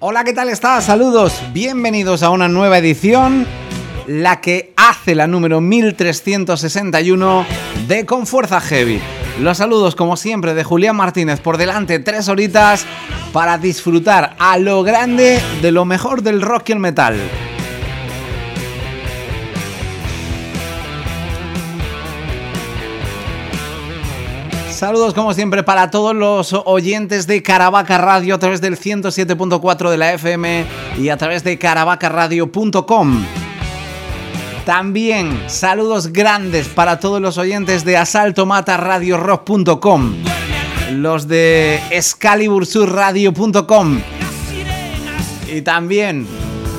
Hola, ¿qué tal estás? Saludos, bienvenidos a una nueva edición, la que hace la número 1361 de Con Fuerza Heavy. Los saludos, como siempre, de Julián Martínez, por delante 3 horitas para disfrutar a lo grande de lo mejor del rock y el metal. Saludos como siempre para todos los oyentes de Caravaca Radio a través del 107.4 de la FM y a través de caravacaradio.com. También saludos grandes para todos los oyentes de asaltomataradiorock.com, los de excalibursurradio.com y también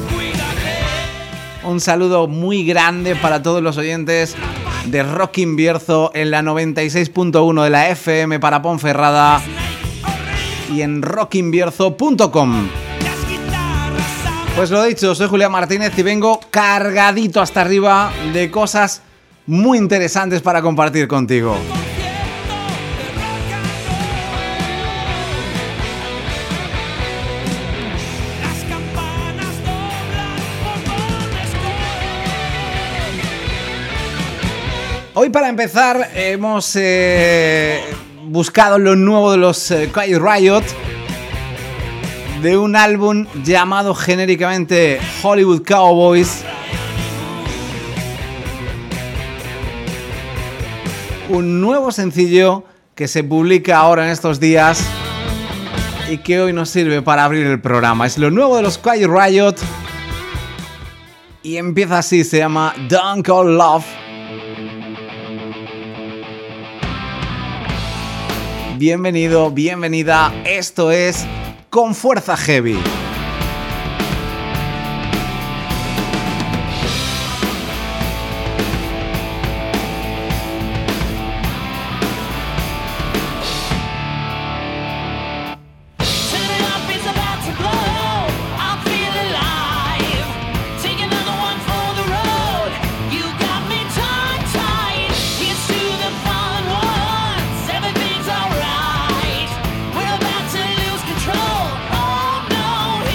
un saludo muy grande para todos los oyentes de Rock Invierzo en la 96.1 de la FM para Ponferrada y en rockinvierzo.com. Pues lo dicho, soy Julián Martínez y vengo cargadito hasta arriba de cosas muy interesantes para compartir contigo. Hoy, para empezar, hemos buscado lo nuevo de los Quiet Riot, de un álbum llamado genéricamente Hollywood Cowboys. Un nuevo sencillo que se publica ahora en estos días y que hoy nos sirve para abrir el programa. Es lo nuevo de los Quiet Riot y empieza así, se llama Don't Call Love. Bienvenido, bienvenida, esto es Con Fuerza Heavy. We're about to lose control. Oh no.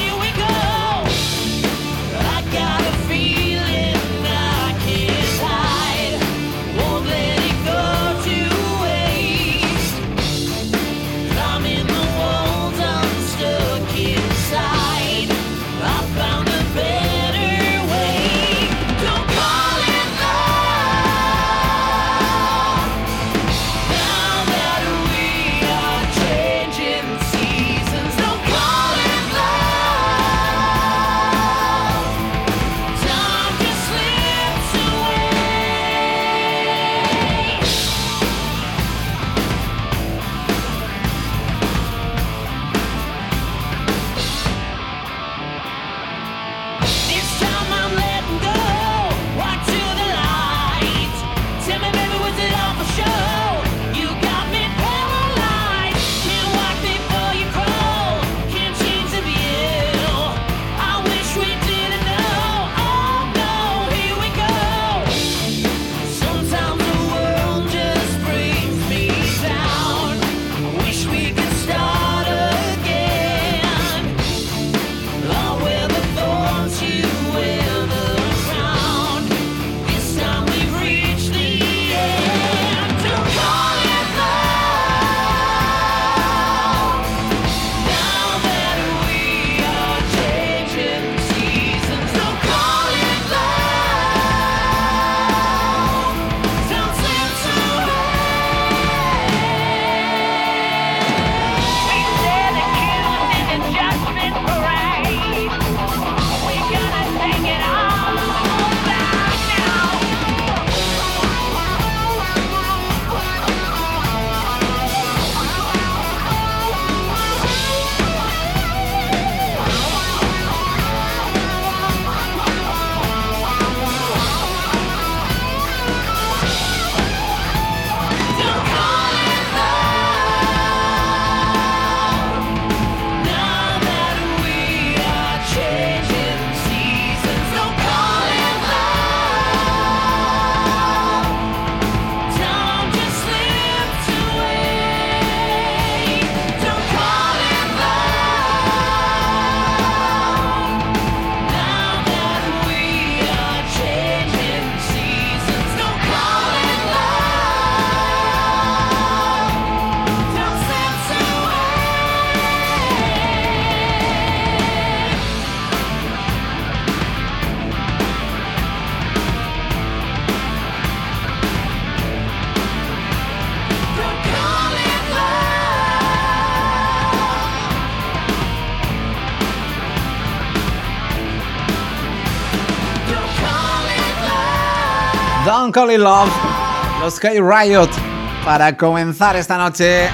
Don't Call It Love, los K-Riot, para comenzar esta noche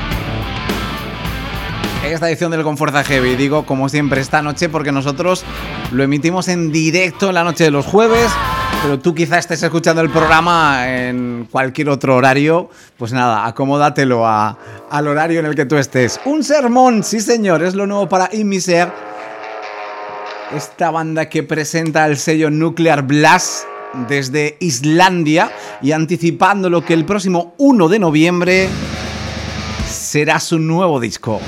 esta edición del Con Fuerza Heavy. Digo, como siempre, esta noche porque nosotros lo emitimos en directo en la noche de los jueves, pero tú quizá estés escuchando el programa en cualquier otro horario. Pues nada, acomódatelo al horario en el que tú estés. Un sermón, sí señor, es lo nuevo para Inmiser, esta banda que presenta el sello Nuclear Blast desde Islandia, y anticipando lo que el próximo 1 de noviembre será su nuevo disco.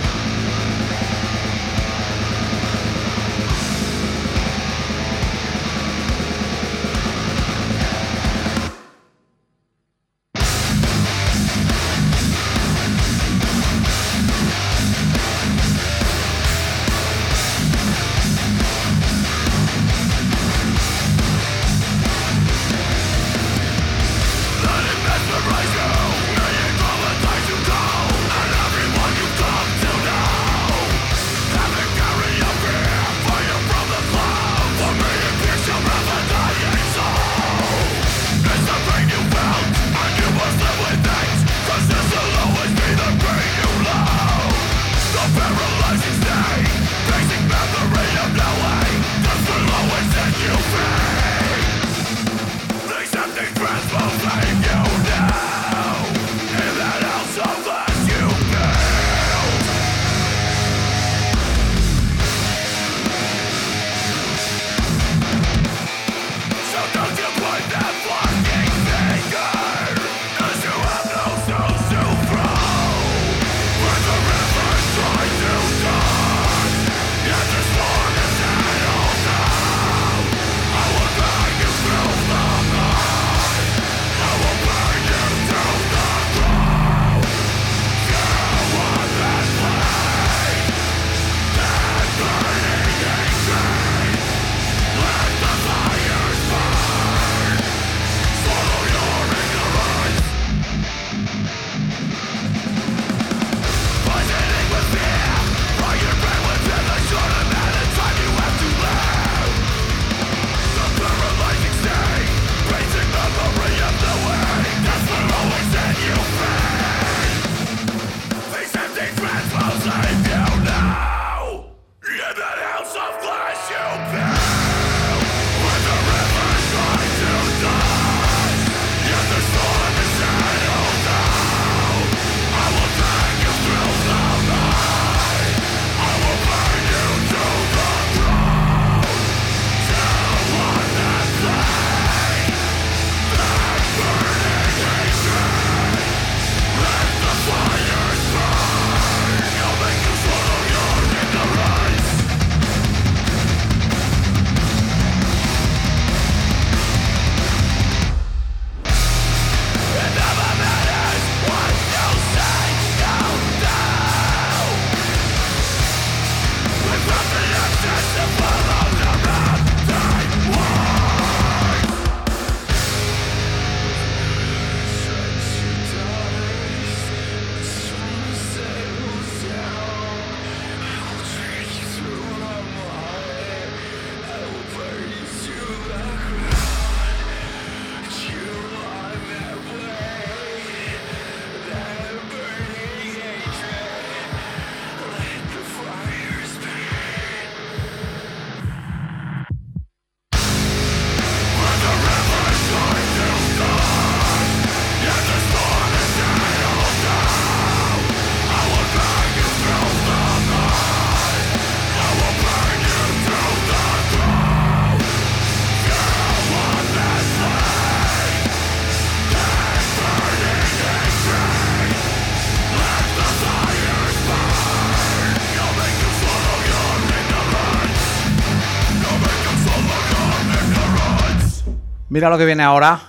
Mira lo que viene ahora.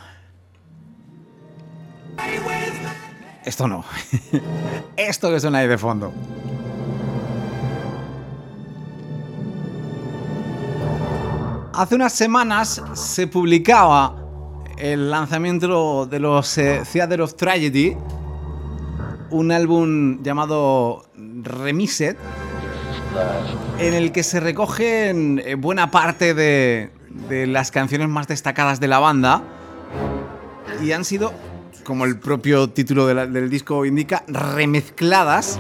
Esto no. Esto que suena ahí de fondo. Hace unas semanas se publicaba el lanzamiento de los Theater of Tragedy, un álbum llamado Remised, en el que se recogen buena parte de las canciones más destacadas de la banda. y han sido, como el propio título del disco indica, remezcladas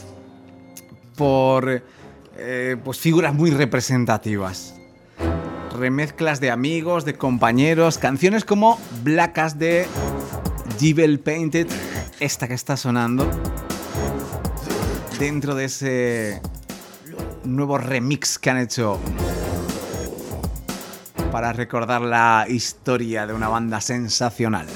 por pues figuras muy representativas. Remezclas de amigos, de compañeros, canciones como Black As de Devil Painted, esta que está sonando, dentro de ese nuevo remix que han hecho para recordar la historia de una banda sensacional.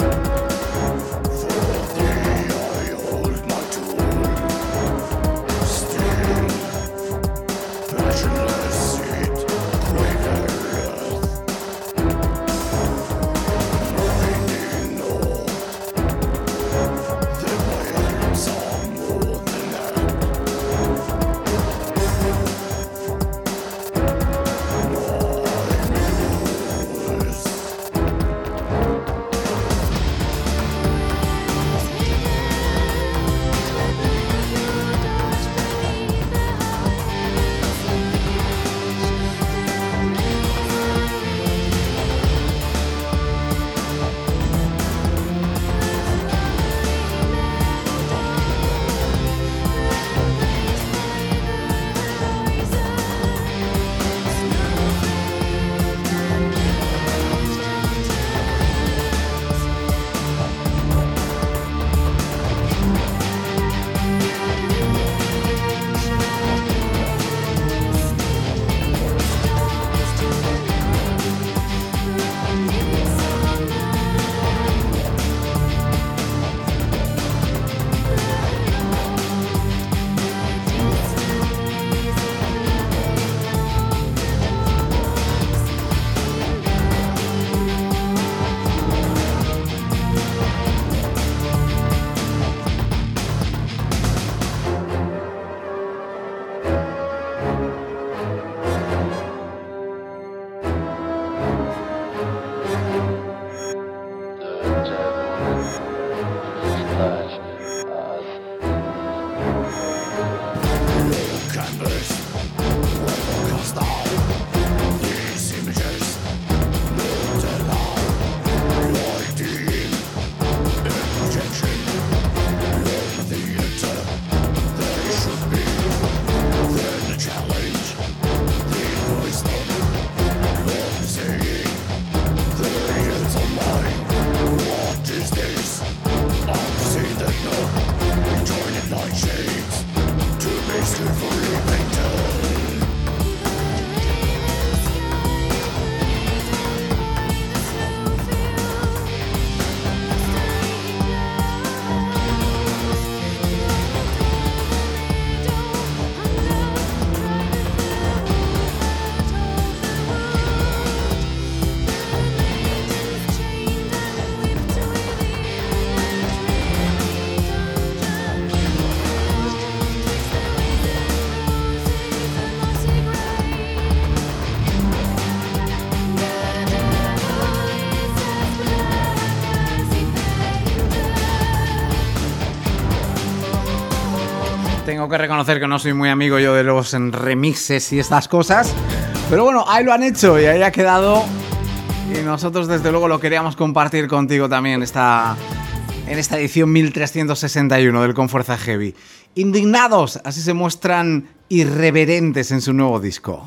Tengo que reconocer que no soy muy amigo yo de los remixes y estas cosas, pero bueno, ahí lo han hecho y ahí ha quedado, y nosotros desde luego lo queríamos compartir contigo también en esta edición 1361 del Con Fuerza Heavy. Indignados, así se muestran irreverentes en su nuevo disco.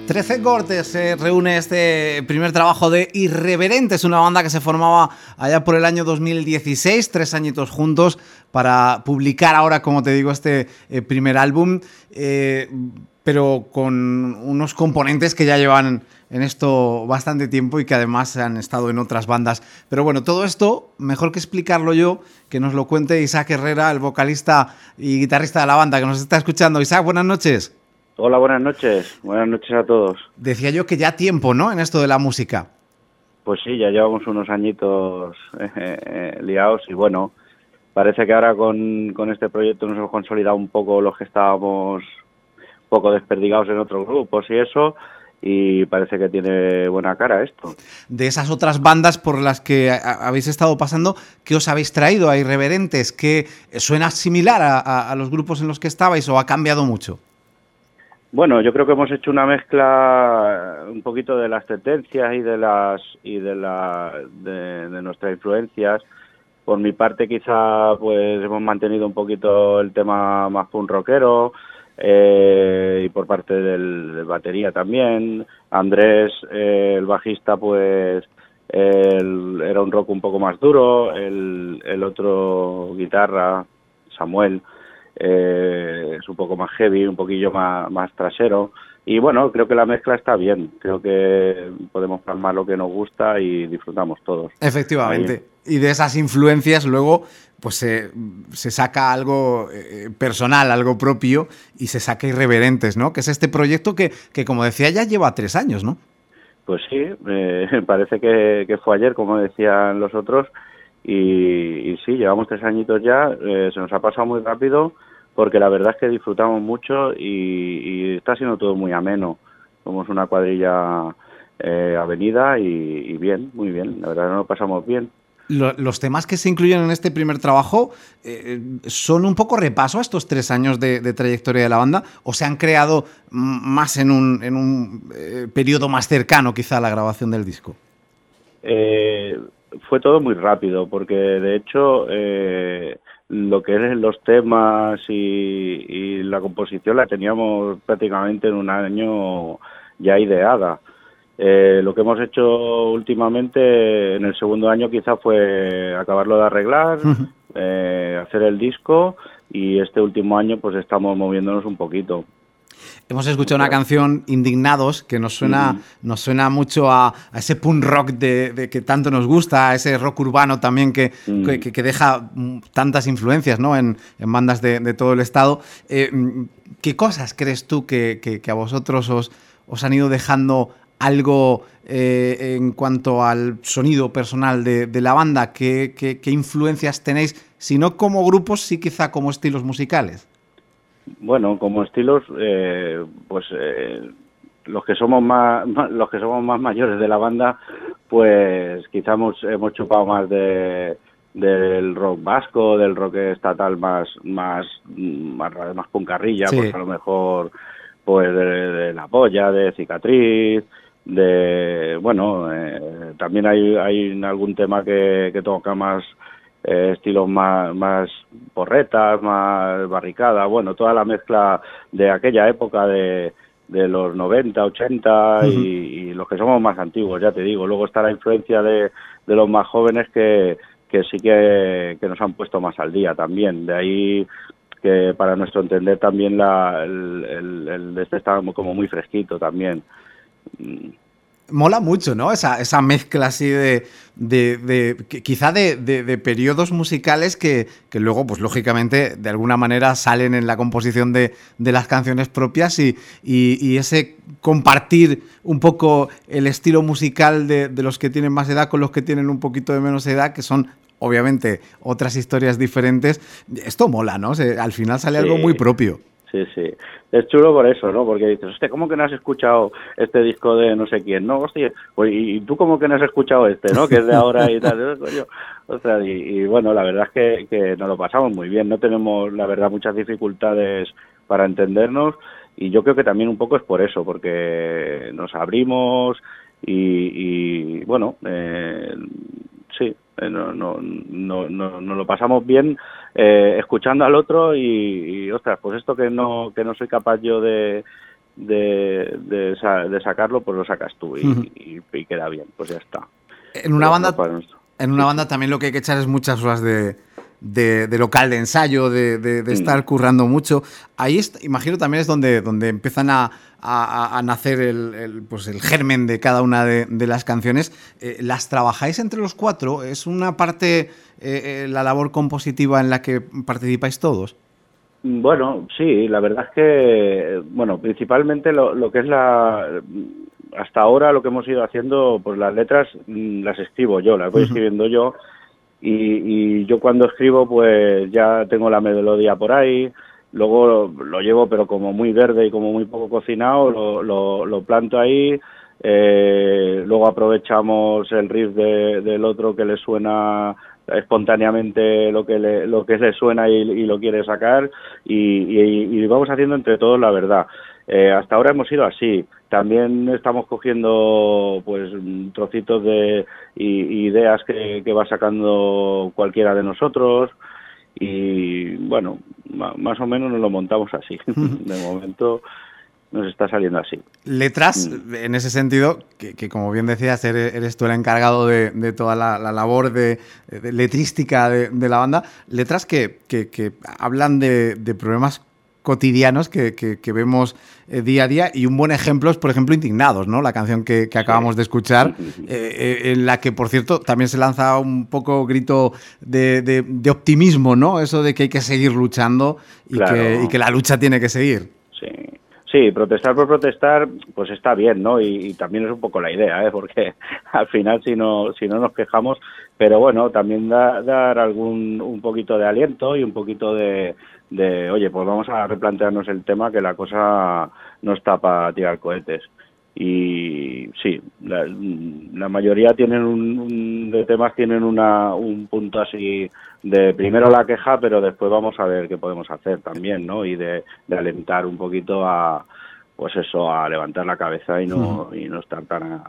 13 Cortes se reúne este primer trabajo de Irreverentes, una banda que se formaba allá por el año 2016, 3 añitos juntos para publicar ahora, como te digo, este primer álbum, pero con unos componentes que ya llevan en esto bastante tiempo y que además han estado en otras bandas. Pero bueno, todo esto, mejor que explicarlo yo, que nos lo cuente Isaac Herrera, el vocalista y guitarrista de la banda, que nos está escuchando. Isaac, buenas noches. Hola, buenas noches a todos. Decía yo que ya tiempo, ¿no?, en esto de la música. Pues sí, ya llevamos unos añitos liados y bueno, parece que ahora con este proyecto nos hemos consolidado un poco los que estábamos un poco desperdigados en otros grupos y eso, y parece que tiene buena cara esto. De esas otras bandas por las que habéis estado pasando, ¿qué os habéis traído a Irreverentes? ¿Qué suena similar a los grupos en los que estabais o ha cambiado mucho? Bueno, yo creo que hemos hecho una mezcla un poquito de las tendencias y de nuestras influencias. Por mi parte, quizá pues hemos mantenido un poquito el tema más punk rockero, y por parte del batería también. Andrés, el bajista, pues era un rock un poco más duro. El otro guitarra, Samuel, es un poco más heavy, un poquillo más trasero, y bueno, creo que la mezcla está bien, creo que podemos plasmar lo que nos gusta y disfrutamos todos. Efectivamente. Ahí. Y de esas influencias luego pues se saca algo personal, algo propio, y se saca Irreverentes, ¿no? Que es este proyecto que como decía, ya lleva 3 años, ¿no? Pues sí, parece que fue ayer, como decían los otros, y sí, llevamos 3 añitos ya, se nos ha pasado muy rápido, porque la verdad es que disfrutamos mucho y está siendo todo muy ameno. Somos una cuadrilla avenida y bien, muy bien, la verdad nos lo pasamos bien. Los temas que se incluyen en este primer trabajo son un poco repaso a estos 3 años de trayectoria de la banda, o se han creado más en un periodo más cercano quizá a la grabación del disco. Fue todo muy rápido, porque de hecho lo que es los temas y la composición la teníamos prácticamente en un año ya ideada. Lo que hemos hecho últimamente en el segundo año quizá fue acabarlo de arreglar, hacer el disco, y este último año pues estamos moviéndonos un poquito. Hemos escuchado una canción, Indignados, que nos suena mucho a ese punk rock de que tanto nos gusta, a ese rock urbano también que deja tantas influencias, ¿no?, en bandas de todo el estado. ¿Qué cosas crees tú que a vosotros os han ido dejando algo en cuanto al sonido personal de la banda? ¿Qué influencias tenéis, si no como grupos, sí quizá como estilos musicales? Bueno, como estilos, los que somos más mayores de la banda, pues quizá hemos chupado más del rock vasco, del rock estatal más puncarrilla, sí. Pues a lo mejor pues de La Polla, de Cicatriz, también hay algún tema que toca más estilos más porretas, más barricada, bueno, toda la mezcla de aquella época de los 90, 80 y los que somos más antiguos, ya te digo. Luego está la influencia de los más jóvenes que sí que nos han puesto más al día también. De ahí que para nuestro entender también el de este está como muy fresquito también. Mola mucho, ¿no? Esa mezcla así quizá de periodos musicales que luego, pues lógicamente, de alguna manera salen en la composición de las canciones propias, y ese compartir un poco el estilo musical de los que tienen más edad con los que tienen un poquito de menos edad, que son obviamente otras historias diferentes. Esto mola, ¿no? Al final sale algo muy propio. Sí, sí. Es chulo por eso, ¿no? Porque dices, hostia, ¿cómo que no has escuchado este disco de no sé quién? No, hostia, pues, ¿y tú cómo que no has escuchado este, no? Que es de ahora y tal. O sea, y bueno, la verdad es que nos lo pasamos muy bien. No tenemos, la verdad, muchas dificultades para entendernos, y yo creo que también un poco es por eso, porque nos abrimos y bueno, sí, nos lo pasamos bien escuchando al otro y ostras, pues esto que no soy capaz yo de de sacarlo, pues lo sacas tú y queda bien, pues ya está. En una banda también lo que hay que echar es muchas horas de local de ensayo, de estar currando mucho. Ahí imagino también es donde empiezan a nacer pues el germen de cada una de las canciones. ¿Las trabajáis entre los cuatro? ¿Es una parte la labor compositiva en la que participáis todos? Bueno, sí, la verdad es que, bueno, principalmente lo que es hasta ahora lo que hemos ido haciendo, pues las letras las escribo yo, las voy escribiendo yo, y yo cuando escribo pues ya tengo la melodía por ahí, luego lo llevo pero como muy verde y como muy poco cocinado, lo planto ahí, luego aprovechamos el riff del otro que le suena espontáneamente lo que le suena y lo quiere sacar y vamos haciendo entre todos la verdad. Hasta ahora hemos ido así. También estamos cogiendo pues trocitos de ideas que va sacando cualquiera de nosotros y bueno, más o menos nos lo montamos así. De momento nos está saliendo así. Letras, en ese sentido, que como bien decías, eres tú el encargado de toda la labor de letrística de la banda, letras que hablan de problemas cotidianos que vemos día a día, y un buen ejemplo es, por ejemplo, Indignados, ¿no? La canción que acabamos de escuchar, en la que, por cierto, también se lanza un poco grito de optimismo, ¿no? Eso de que hay que seguir luchando y, claro, que la lucha tiene que seguir. Sí, protestar por protestar, pues está bien, ¿no? Y también es un poco la idea, porque al final si no nos quejamos, pero bueno, también dar un poquito de aliento y un poquito de oye, pues vamos a replantearnos el tema, que la cosa no está para tirar cohetes. Y sí, la mayoría tienen de temas tienen un punto así de primero la queja, pero después vamos a ver qué podemos hacer también, ¿no? Y de alentar un poquito a levantar la cabeza y no estar tan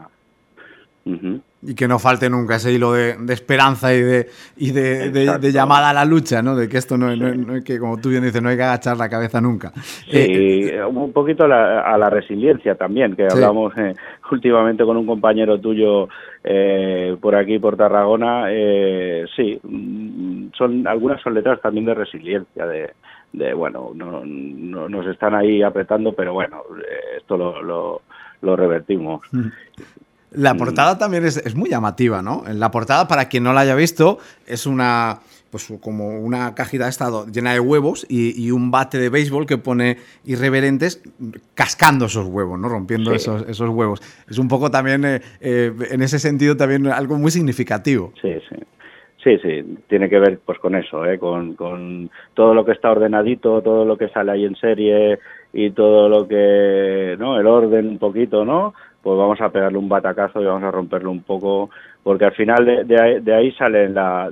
Y que no falte nunca ese hilo de esperanza y de llamada a la lucha, ¿no? De que esto no hay que, como tú bien dices, no hay que agachar la cabeza nunca. Sí, un poquito a la resiliencia también, que hablamos últimamente con un compañero tuyo por aquí, por Tarragona. Sí, algunas son letras también de resiliencia, de bueno, no nos están ahí apretando, pero bueno, esto lo revertimos. La portada también es muy llamativa, ¿no? En la portada, para quien no la haya visto, es pues como una cajita de estado llena de huevos y un bate de béisbol que pone Irreverentes cascando esos huevos, ¿no? Rompiendo esos huevos. Es un poco también, en ese sentido, también algo muy significativo. Sí, tiene que ver pues con eso, con todo lo que está ordenadito, todo lo que sale ahí en serie y todo lo que, ¿no? El orden un poquito, ¿no? Pues vamos a pegarle un batacazo y vamos a romperlo un poco, porque al final de ahí sale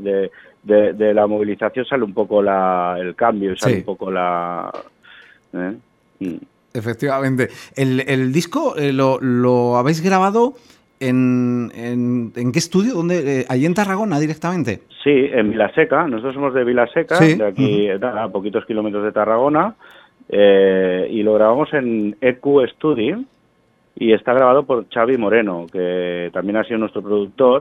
de la movilización sale un poco el cambio, sale un poco Efectivamente. El disco lo habéis grabado ¿en qué estudio? ¿Dónde? ¿Allí en Tarragona directamente? Sí, en Vilaseca. Nosotros somos de Vilaseca, de aquí a poquitos kilómetros de Tarragona, y lo grabamos en EQ Studio. Y está grabado por Xavi Moreno, que también ha sido nuestro productor,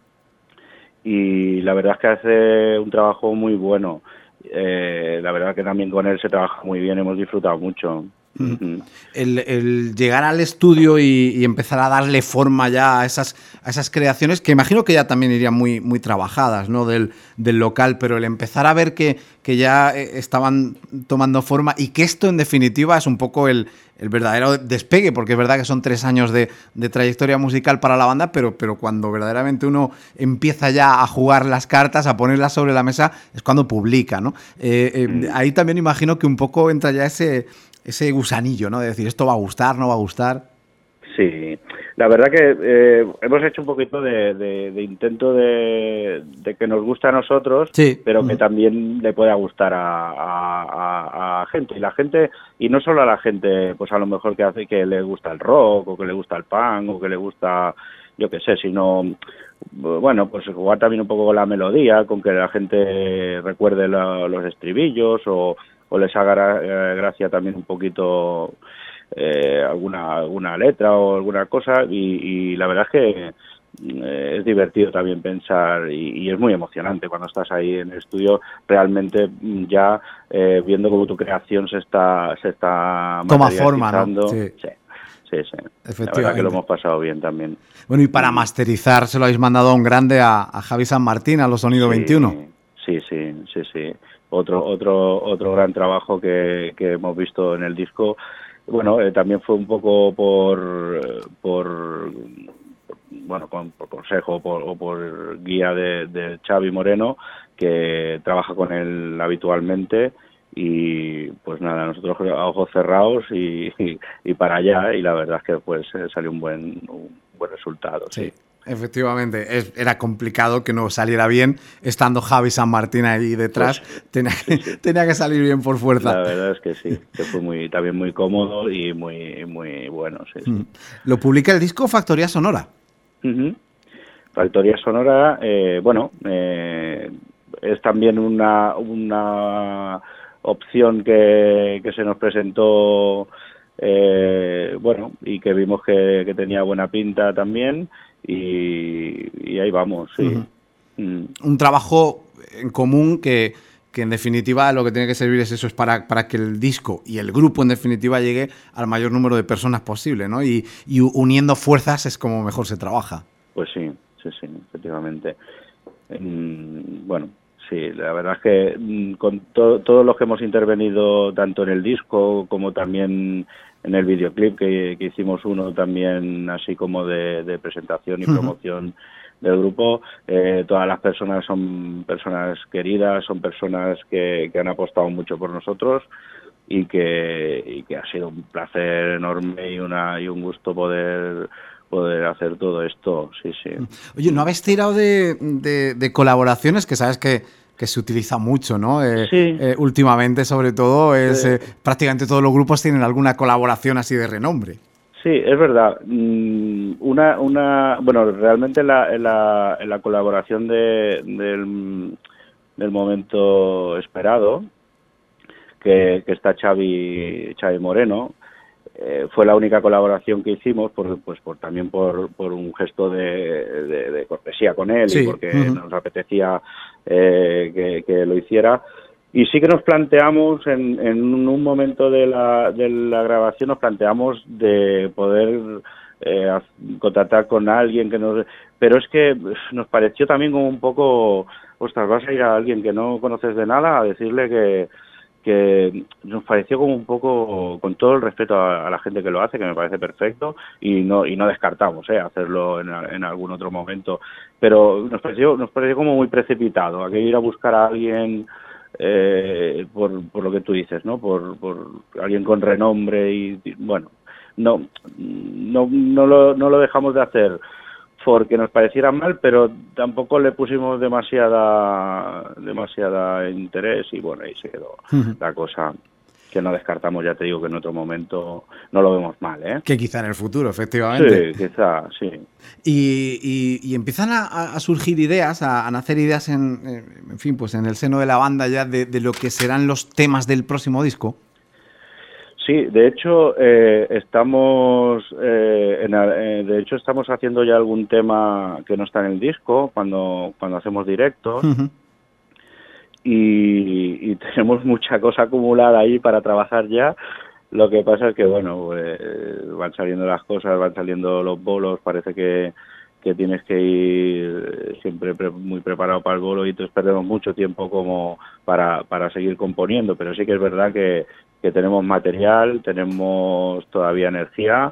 y la verdad es que hace un trabajo muy bueno. La verdad que también con él se trabaja muy bien, hemos disfrutado mucho. El llegar al estudio y empezar a darle forma ya a esas creaciones, que imagino que ya también irían muy, muy trabajadas, ¿no? del local, pero el empezar a ver que ya estaban tomando forma y que esto en definitiva es un poco el verdadero despegue, porque es verdad que son 3 años de trayectoria musical para la banda, pero cuando verdaderamente uno empieza ya a jugar las cartas, a ponerlas sobre la mesa, es cuando publica, ¿no? Ahí también imagino que un poco entra ya ese gusanillo, ¿no? De decir, ¿esto va a gustar, no va a gustar? Sí, la verdad que hemos hecho un poquito de intento de que nos guste a nosotros, pero que también le pueda gustar a gente. Y la gente, y no solo a la gente, pues a lo mejor que le gusta el rock, o que le gusta el punk, o que le gusta, yo qué sé, sino, bueno, pues jugar también un poco con la melodía, con que la gente recuerde los estribillos, o les haga gracia también un poquito alguna letra o alguna cosa, y la verdad es que es divertido también pensar y es muy emocionante cuando estás ahí en el estudio realmente ya viendo cómo tu creación se está toma forma, ¿no? Sí. La verdad que lo hemos pasado bien también. Bueno, y para masterizar se lo habéis mandado a un grande, a Javi San Martín, a los Sonido 21. Sí. Otro gran trabajo que hemos visto en el disco. Bueno, también fue un poco por consejo o por guía de Xavi Moreno, que trabaja con él habitualmente, y pues nada, nosotros a ojos cerrados y para allá, y la verdad es que pues salió un buen resultado. Sí. Efectivamente, era complicado que no saliera bien, estando Javi San Martín ahí detrás, pues, tenía que salir bien por fuerza. La verdad es que sí, que fue también muy cómodo y muy bueno. Sí. ¿Lo publica el disco Factoría Sonora? Uh-huh. Factoría Sonora, es también una opción que se nos presentó, y que vimos que tenía buena pinta también, y ahí vamos, sí. Uh-huh. Un trabajo en común que en definitiva lo que tiene que servir es eso, es para que el disco y el grupo en definitiva llegue al mayor número de personas posible, ¿no? Y uniendo fuerzas es como mejor se trabaja. Pues sí, efectivamente. Bueno, sí, la verdad es que con todos los que hemos intervenido tanto en el disco como también en el videoclip, que hicimos uno también así como de presentación y promoción del grupo, todas las personas son personas queridas, son personas que han apostado mucho por nosotros, y que ha sido un placer enorme y un gusto poder hacer todo esto, sí. Oye, ¿no habéis tirado de colaboraciones? Que sabes que se utiliza mucho, ¿no? Sí. Últimamente, sobre todo, prácticamente todos los grupos tienen alguna colaboración así de renombre. Sí, es verdad. Bueno, realmente la colaboración del momento esperado, que está Xavi Moreno, fue la única colaboración que hicimos también por un gesto de cortesía con él, sí, y porque nos apetecía que lo hiciera. Y sí que nos planteamos en un momento de la grabación, nos planteamos de poder contactar con alguien pero es que nos pareció también como un poco, ostras, vas a ir a alguien que no conoces de nada a decirle que nos pareció como un poco, con todo el respeto a la gente que lo hace, que me parece perfecto, y no descartamos hacerlo en algún otro momento, pero nos pareció como muy precipitado, hay que ir a buscar a alguien por lo que tú dices, ¿no? Por alguien con renombre, y bueno, no lo dejamos de hacer porque nos pareciera mal, pero tampoco le pusimos demasiada interés, y bueno, ahí se quedó la cosa, que no descartamos, ya te digo, que en otro momento no lo vemos mal, ¿eh? Que quizá en el futuro, efectivamente. Sí, quizá, sí. Y empiezan a surgir ideas, a nacer ideas en fin, pues en el seno de la banda ya de lo que serán los temas del próximo disco. Sí, de hecho estamos haciendo ya algún tema que no está en el disco cuando hacemos directos. Uh-huh. Y tenemos mucha cosa acumulada ahí para trabajar ya. Lo que pasa es que bueno, van saliendo las cosas, van saliendo los bolos, parece que tienes que ir siempre muy preparado para el bolo, y entonces perdemos mucho tiempo como para seguir componiendo, pero sí que es verdad que tenemos material, tenemos todavía energía,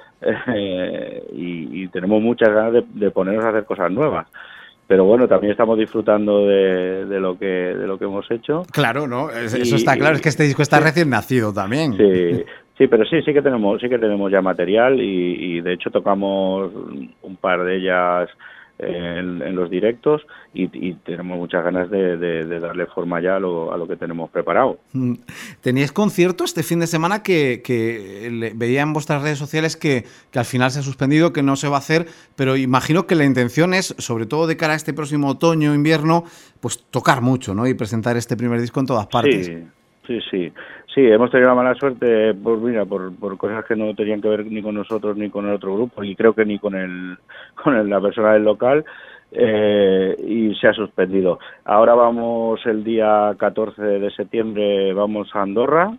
y tenemos muchas ganas de ponernos a hacer cosas nuevas. Pero bueno, también estamos disfrutando de lo que hemos hecho. Claro, ¿no? Eso está claro, es que este disco está recién nacido también. Sí, pero sí que tenemos ya material, y de hecho tocamos un par de ellas en los directos, y tenemos muchas ganas de darle forma ya a lo que tenemos preparado. Teníais concierto este fin de semana que veía en vuestras redes sociales que al final se ha suspendido, que no se va a hacer, pero imagino que la intención es, sobre todo de cara a este próximo otoño, invierno, pues tocar mucho, ¿no? Y presentar este primer disco en todas partes. Sí, sí. Sí, hemos tenido la mala suerte, pues mira, por cosas que no tenían que ver ni con nosotros ni con el otro grupo, y creo que ni con la persona del local, y se ha suspendido. Ahora vamos el día 14 de septiembre, vamos a Andorra,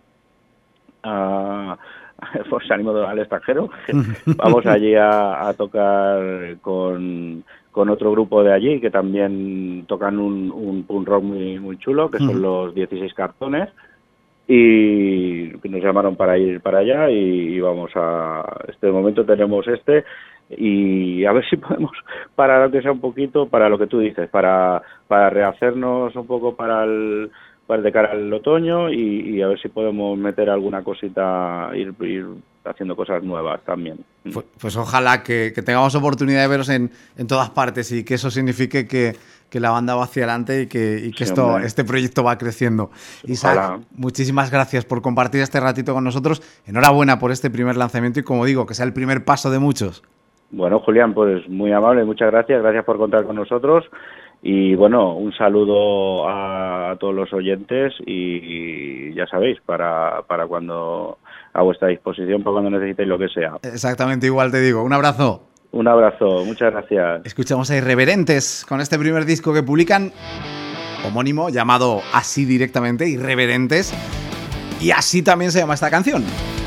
pues salimos al extranjero. Vamos allí a tocar con otro grupo de allí, que también tocan un punk rock muy, muy chulo, que son los 16 Cartones. Y nos llamaron para ir para allá y vamos a este momento tenemos y a ver si podemos parar, aunque sea un poquito, para lo que tú dices, para rehacernos un poco para de cara al otoño y a ver si podemos meter alguna cosita, ir haciendo cosas nuevas también. Pues ojalá que tengamos oportunidad de veros en todas partes y que eso signifique que la banda va hacia adelante y que sí, este proyecto va creciendo. Isaac, ojalá. Muchísimas gracias por compartir este ratito con nosotros. Enhorabuena por este primer lanzamiento y, como digo, que sea el primer paso de muchos. Bueno, Julián, pues muy amable, muchas gracias. Gracias por contar con nosotros. Y bueno, un saludo a todos los oyentes y ya sabéis, para cuando a vuestra disposición, para cuando necesitéis lo que sea. Exactamente igual te digo. Un abrazo. Un abrazo, muchas gracias. Escuchamos a Irreverentes con este primer disco que publican, homónimo, llamado así directamente, Irreverentes, y así también se llama esta canción.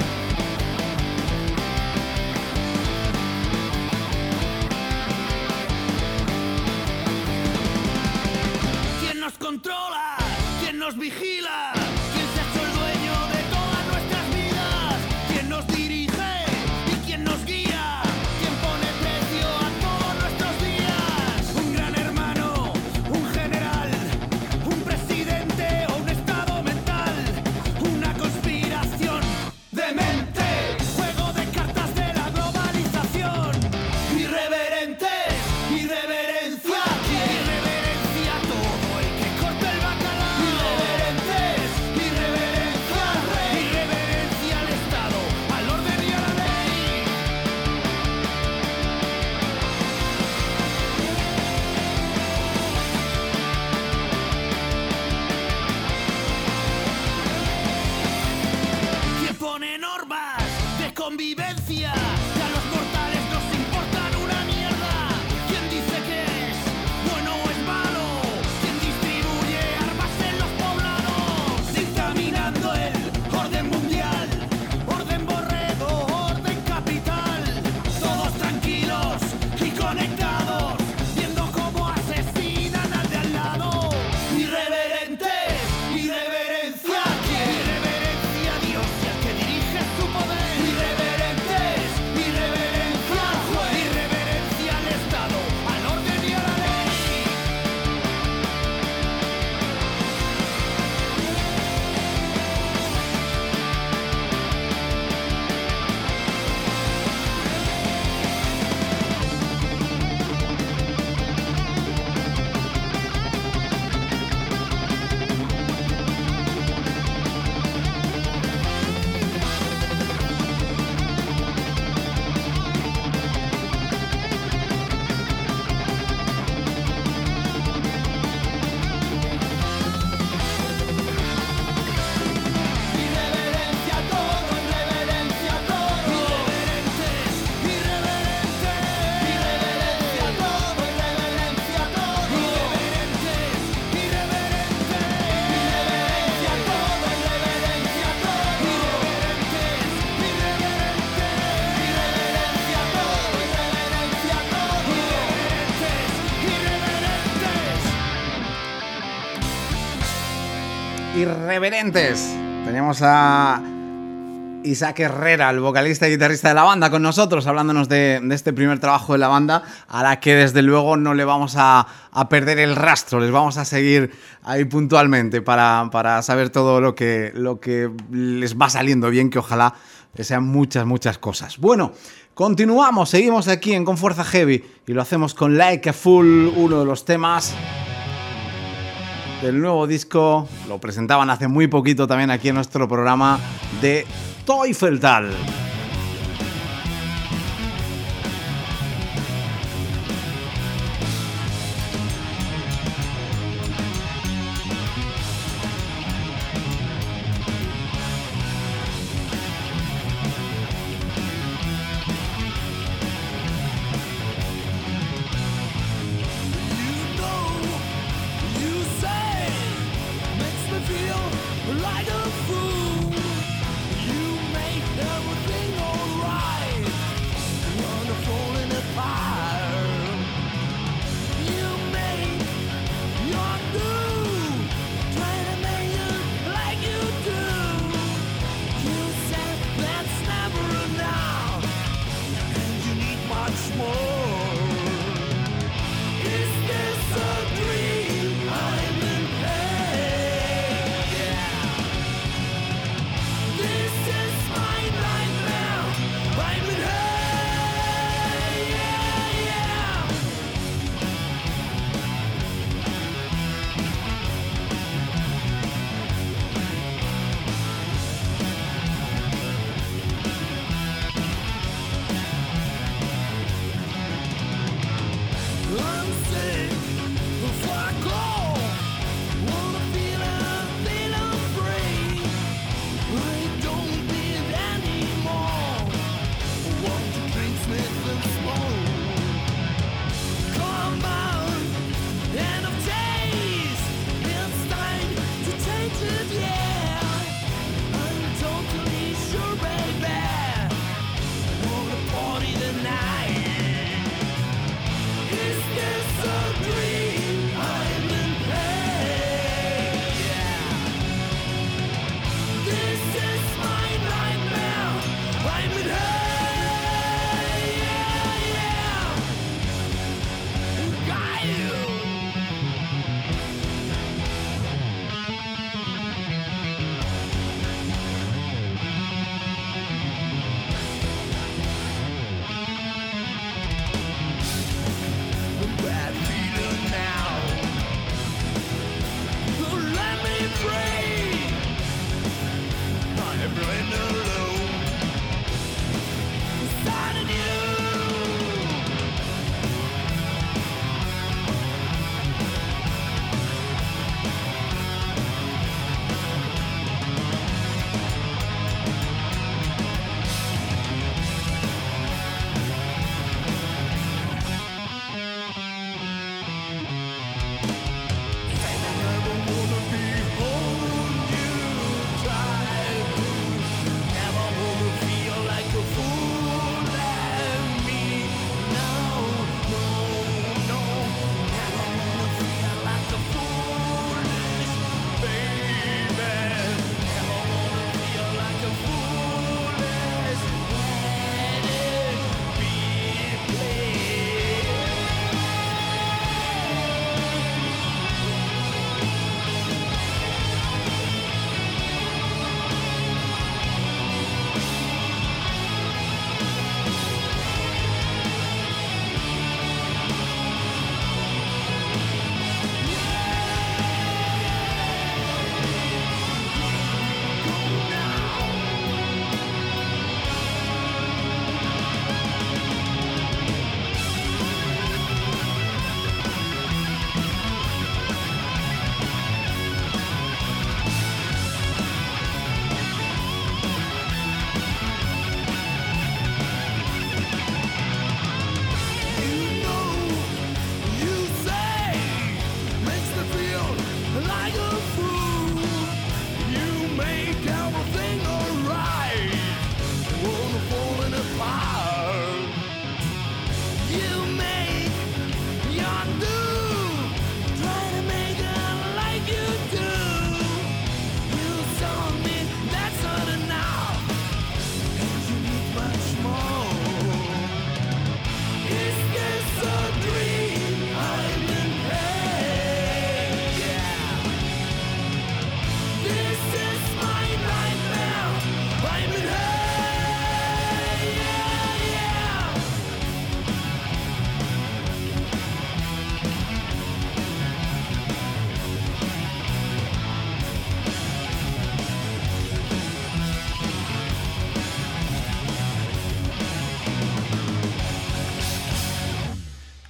¿Quién nos controla? ¿Quién nos vigila? ¿Quién se ha hecho el dueño de todas nuestras vidas? ¿Quién nos dirige y quién nos guía? Convivencia, que a los mortales nos importan una mierda. ¿Quién dice que es bueno o es malo? ¿Quién distribuye armas en los poblados? Dictaminando el orden mundial, orden borrego, orden capital. Todos tranquilos y conectados, viendo cómo asesinan al de al lado. Irreverentes, irreverencia, ¿quién? Irreverencia a Dios y al que dirige su poder. Irreverentes. Tenemos a Isaac Herrera, el vocalista y guitarrista de la banda, con nosotros, hablándonos de este primer trabajo de la banda, a la que desde luego no le vamos a perder el rastro. Les vamos a seguir ahí puntualmente para saber todo lo que les va saliendo bien, que ojalá sean muchas cosas. Bueno, continuamos, seguimos aquí en Con Fuerza Heavy y lo hacemos con Like a Fool, uno de los temas del nuevo disco. Lo presentaban hace muy poquito también aquí en nuestro programa, de Teufelstal.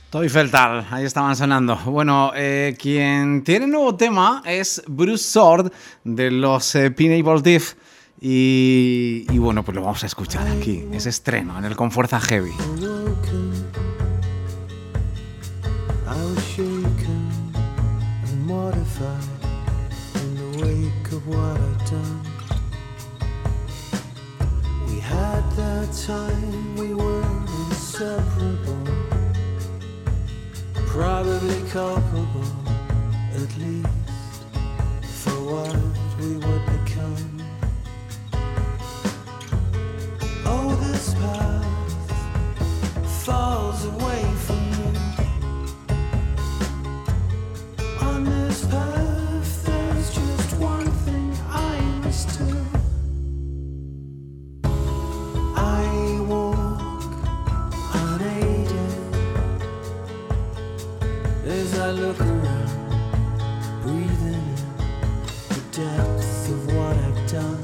Teufelstal, ahí estaban sonando. Bueno, quien tiene nuevo tema es Bruce Sword de los Pineapple Thief y bueno, pues lo vamos a escuchar aquí. Es estreno en el Confuerza Heavy. Probably culpable, at least, for what we would become. Oh, this path falls away from you. On this path, there's just one thing I must do. I walk unaided as I look around, breathing in the depth of what I've done.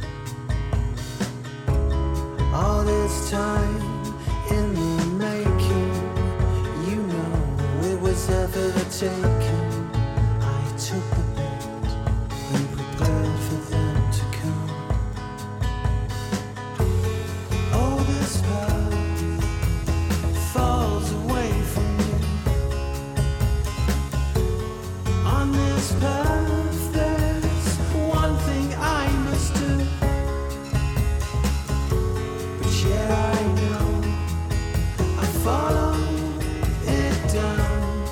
All this time in the making, you know it was there for the taking. I took the bait and prepared for them to come. Oh, this path falls away from you. On this path, there's one thing I must do. But yeah, I know I follow it down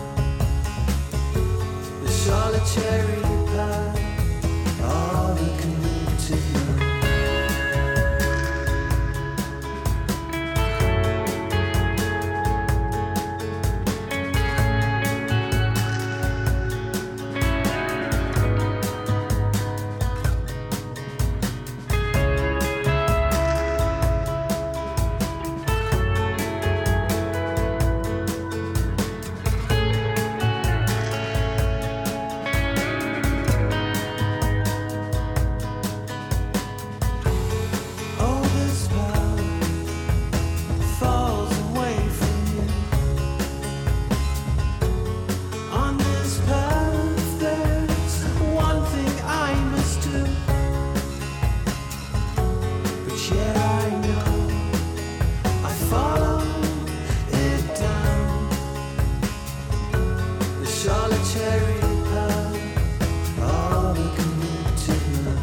the solitary path of the commuted man. Oh, this path falls away from you. On this path, there's one thing I must do. But yeah, I know I follow it down the solitary path of a commuted man.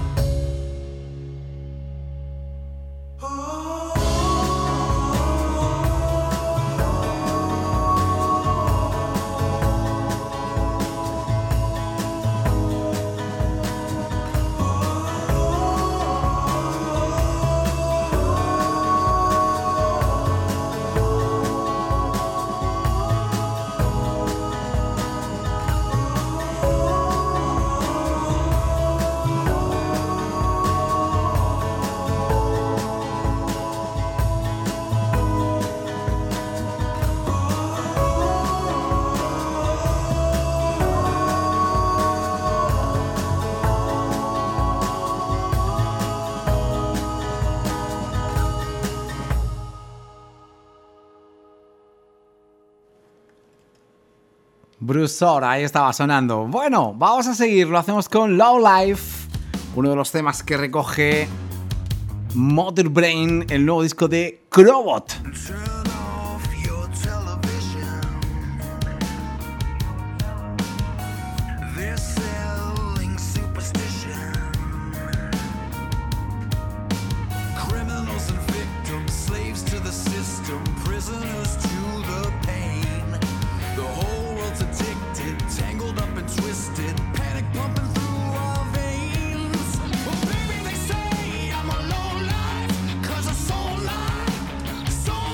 Bruce Sword, ahí estaba sonando. Bueno, vamos a seguir, lo hacemos con Low Life, uno de los temas que recoge Mother Brain, el nuevo disco de Crobot. Turn off your television. They're selling superstition. Criminals and victims, slaves to the system, prisoners to the pain. The whole world's addicted, tangled up and twisted, panic pumping through our veins. Well, baby, they say I'm a low life, 'cause I sold life, sold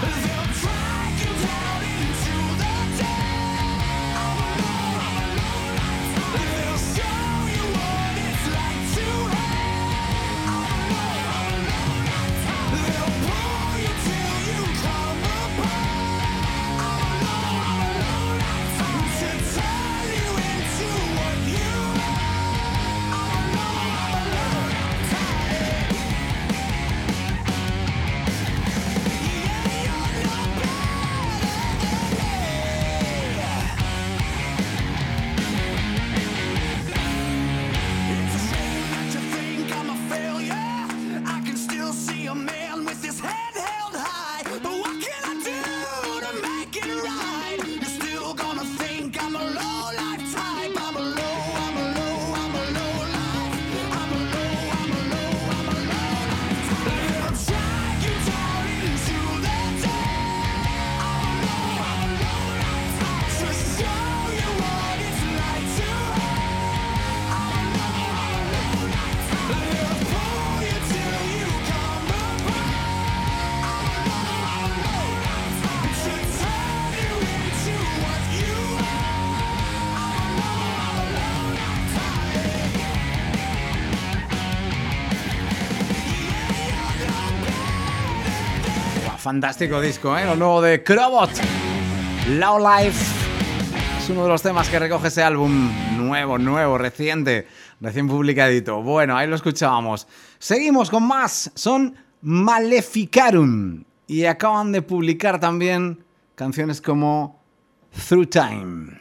Fantástico disco, ¿eh? Lo nuevo de Crobot, Low Life. Es uno de los temas que recoge ese álbum nuevo, recién publicadito. Bueno, ahí lo escuchábamos. Seguimos con más. Son Maleficarum. Y acaban de publicar también canciones como Through Time.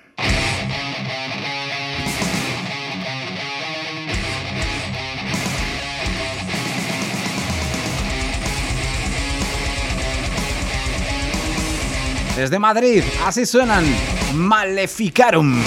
Desde Madrid, así suenan Maleficarum.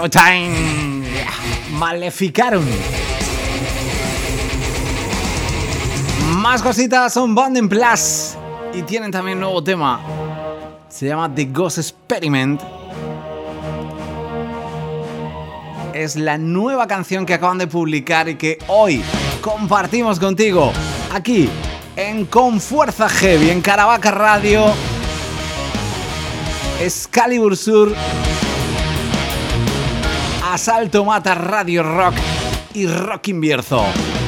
Time. Maleficarum. Más cositas son Bonding Plus. Y tienen también un nuevo tema. Se llama The Ghost Experiment. Es la nueva canción que acaban de publicar y que hoy compartimos contigo aquí en Con Fuerza Heavy, en Caravaca Radio, Excalibur Sur, Asalto Mata, Radio Rock y Rock Invierzo.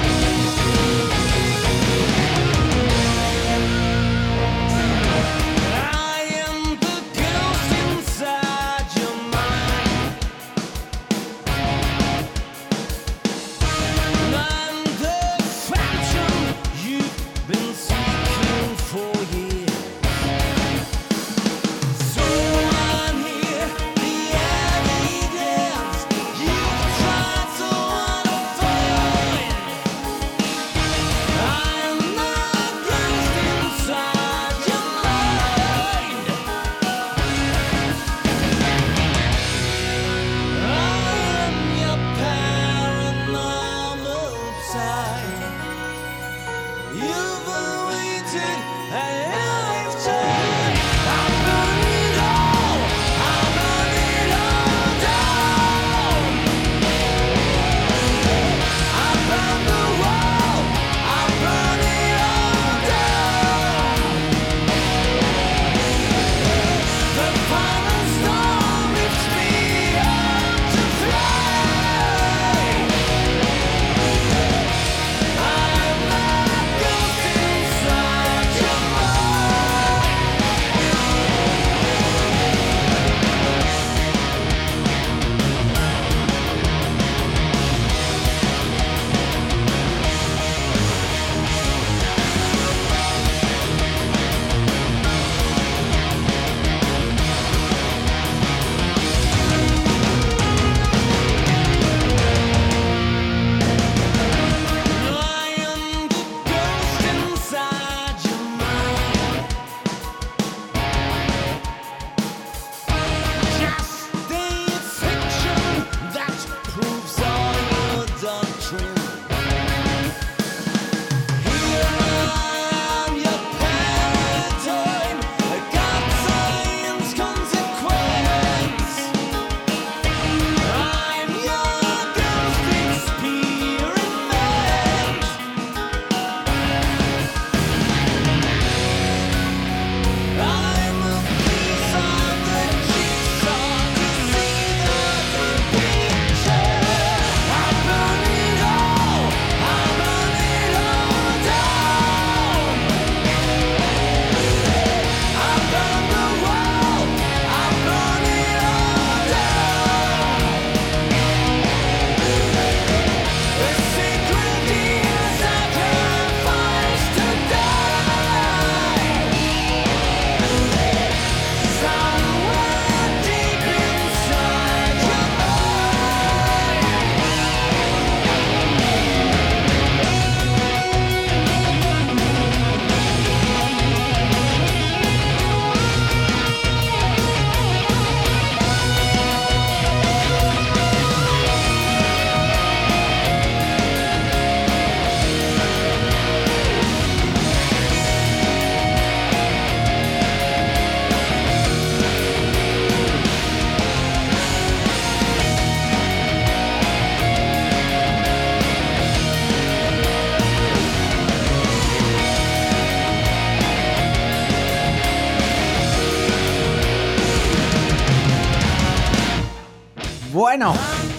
Bueno,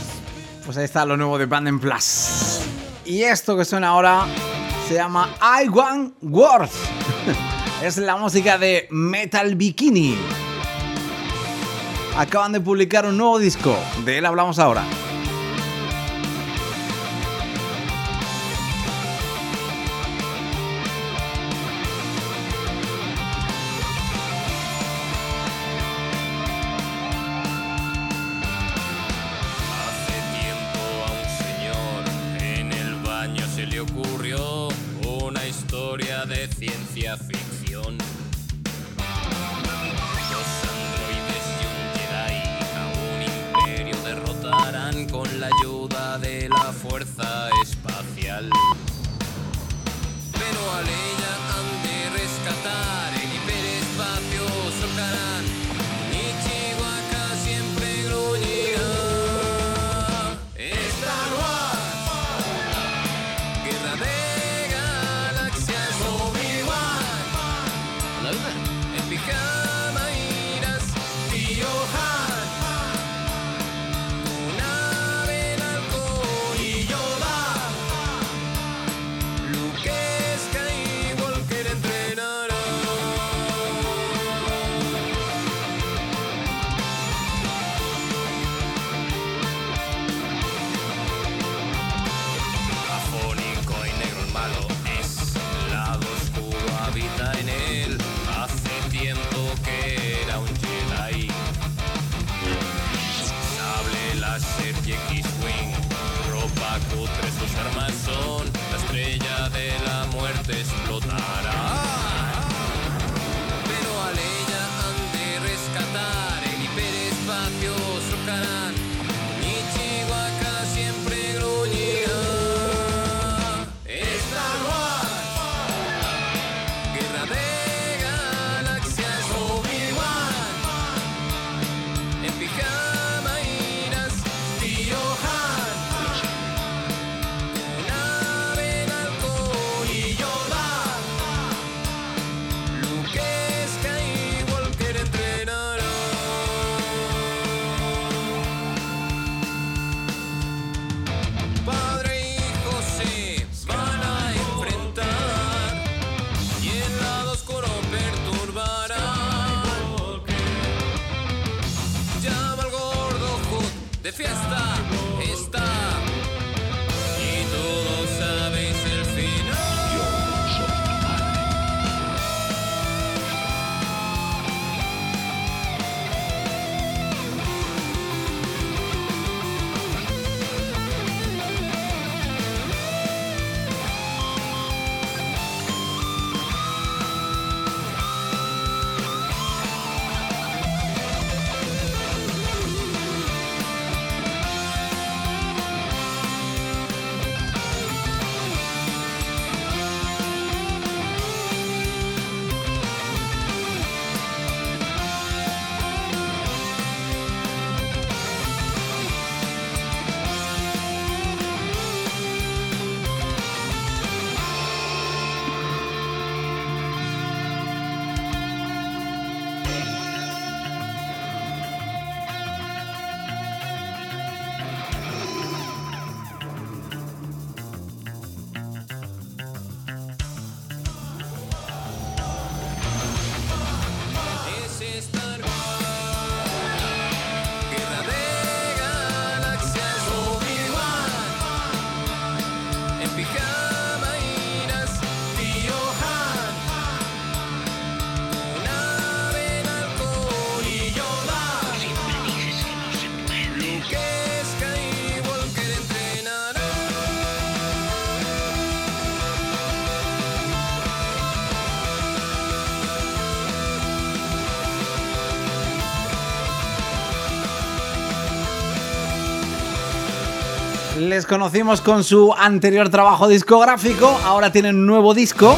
pues ahí está lo nuevo de Band Plus. Y esto que suena ahora se llama I Want Words. Es la música de Metal Bikini. Acaban de publicar un nuevo disco, de él hablamos ahora. De ciencia ficción. Dos androides y un Jedi a un imperio derrotar. con la ayuda de la fuerza espacial. Pero a ella han de rescatar el hiperespacio Solcarán y Chihuahua siempre gruñirá. Star Wars, guerra de galaxias, Obi-Wan, en pijama irás, tío Han, una ave en halcón y Yoda, Luke Skywalker entrenará. Afónico y negro el malo es, el lado oscuro habita en él. Hace tiempo que era un Jedi. Sable, láser y X-Wing, ropa cutre, sus armas son, la estrella de la muerte explotará. Pero a Leia han de rescatar el hiperespacio Solcarán y Chihuahua siempre gruñirá. Star Wars, guerra de galaxias, Obi-Wan, en pijama irás, tío Han, una ave en halcón y Yoda, Luke Skywalker entrenará. Padre e hijo se van a enfrentar y el lado oscuro perturbará. Llama al gordo Hood, de fiesta está y todos sabéis el final. Es Star Wars, guerra de galaxias, Obi-Wan, en pijama irás, tío Han, una ave en halcón y Yoda, Luke Skywalker entrenará. Les conocimos con su anterior trabajo discográfico, ahora tienen un nuevo disco.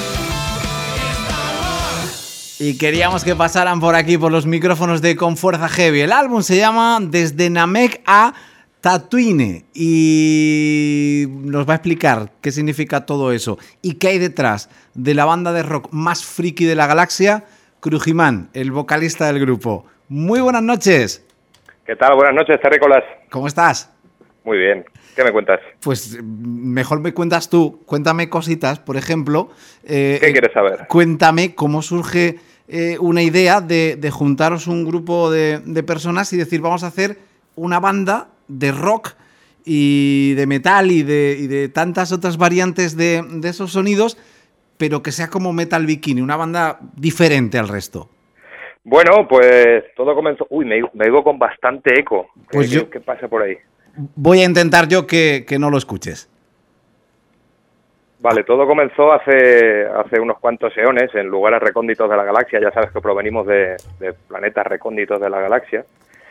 Y queríamos que pasaran por aquí, por los micrófonos de Con Fuerza Heavy. El álbum se llama Desde Namek a Tatooine y nos va a explicar qué significa todo eso y qué hay detrás de la banda de rock más friki de la galaxia, Crujiman, el vocalista del grupo. Muy buenas noches. ¿Qué tal? Buenas noches, Terrícolas. ¿Cómo estás? Muy bien. ¿Qué me cuentas? Pues mejor me cuentas tú. Cuéntame cositas, por ejemplo. ¿Qué quieres saber? Cuéntame cómo surge una idea de juntaros un grupo de personas y decir, vamos a hacer una banda de rock y de metal y de tantas otras variantes de esos sonidos, pero que sea como Metal Bikini, una banda diferente al resto. Bueno, pues todo comenzó... Uy, me oigo con bastante eco. Pues ¿Qué pasa por ahí? Voy a intentar yo que no lo escuches. Vale, todo comenzó hace unos cuantos eones en lugares recónditos de la galaxia. Ya sabes que provenimos de planetas recónditos de la galaxia.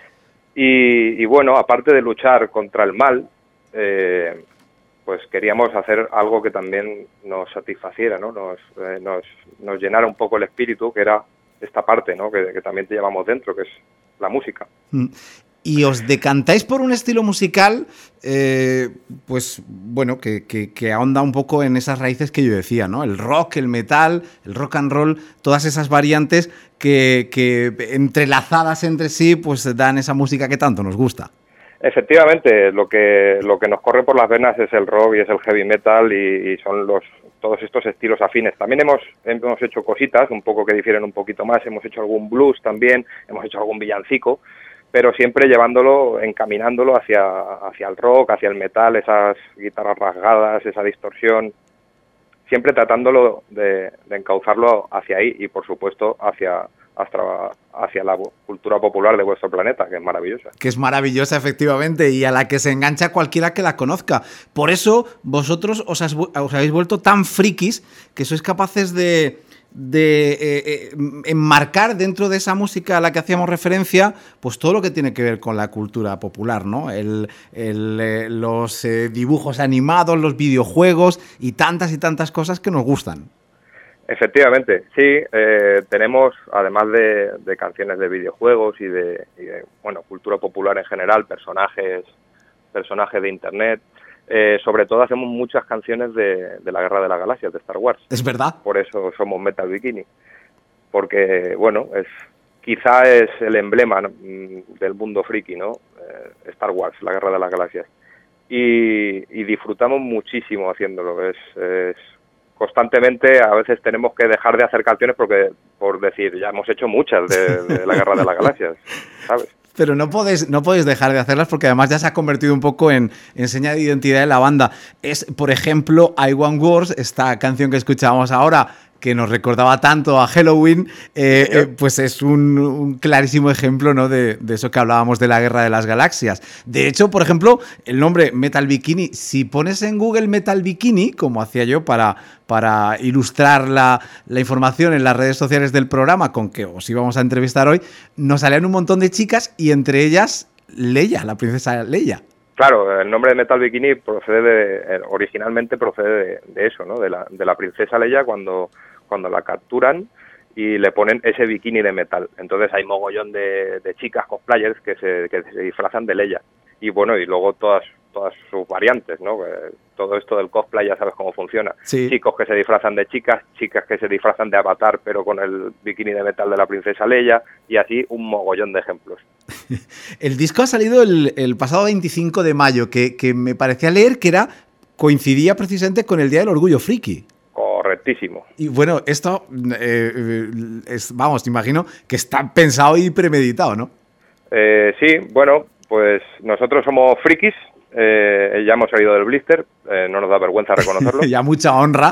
Y bueno, aparte de luchar contra el mal, pues queríamos hacer algo que también nos satisfaciera, ¿no? Nos llenara un poco el espíritu, que era esta parte, ¿no? Que también te llevamos dentro, que es la música. Y os decantáis por un estilo musical, pues bueno, que ahonda un poco en esas raíces que yo decía, ¿no? El rock, el metal, el rock and roll, todas esas variantes que entrelazadas entre sí, pues dan esa música que tanto nos gusta. Efectivamente, lo que nos corre por las venas es el rock y es el heavy metal y son todos estos estilos afines. También hemos hecho cositas un poco que difieren un poquito más, hemos hecho algún blues también, hemos hecho algún villancico, pero siempre encaminándolo hacia el rock, hacia el metal, esas guitarras rasgadas, esa distorsión, siempre tratándolo de encauzarlo hacia ahí y por supuesto hacia la cultura popular de vuestro planeta, que es maravillosa. Que es maravillosa, efectivamente, y a la que se engancha cualquiera que la conozca. Por eso vosotros os habéis vuelto tan frikis que sois capaces de enmarcar dentro de esa música a la que hacíamos referencia, pues todo lo que tiene que ver con la cultura popular, ¿no? Los dibujos animados, los videojuegos y tantas cosas que nos gustan. Efectivamente, sí, tenemos, además de canciones de videojuegos y de cultura popular en general, personajes de internet, sobre todo hacemos muchas canciones de la Guerra de las Galaxias, de Star Wars. Es verdad. Por eso somos Metal Bikini, porque, bueno, quizá es el emblema, ¿no?, del mundo friki, ¿no? Star Wars, la Guerra de las Galaxias. Y disfrutamos muchísimo haciéndolo, constantemente a veces tenemos que dejar de hacer canciones por decir, ya hemos hecho muchas de la Guerra de las Galaxias, ¿sabes? Pero no podéis dejar de hacerlas porque además ya se ha convertido un poco en seña de identidad de la banda. Es, por ejemplo, I Want Wars, esta canción que escuchábamos ahora, que nos recordaba tanto a Halloween, pues es un clarísimo ejemplo, ¿no?, de eso que hablábamos de la Guerra de las Galaxias. De hecho, por ejemplo, el nombre Metal Bikini, si pones en Google Metal Bikini, como hacía yo para ilustrar la información en las redes sociales del programa con que os íbamos a entrevistar hoy, nos salían un montón de chicas y entre ellas la princesa Leia. Claro, el nombre de Metal Bikini originalmente procede de eso, ¿no? De la princesa Leia cuando la capturan y le ponen ese bikini de metal. Entonces hay mogollón de chicas cosplayers que se disfrazan de Leia. Y bueno, y luego todas sus variantes, ¿no? Todo esto del cosplay ya sabes cómo funciona. Sí. Chicos que se disfrazan de chicas que se disfrazan de Avatar pero con el bikini de metal de la princesa Leia y así un mogollón de ejemplos. El disco ha salido el pasado 25 de mayo, que me parecía leer que coincidía precisamente con el Día del Orgullo Friki. Correctísimo. Y bueno, esto, te imagino que está pensado y premeditado, ¿no? Sí, bueno, pues nosotros somos frikis, ya hemos salido del blister, no nos da vergüenza reconocerlo. Ya mucha honra.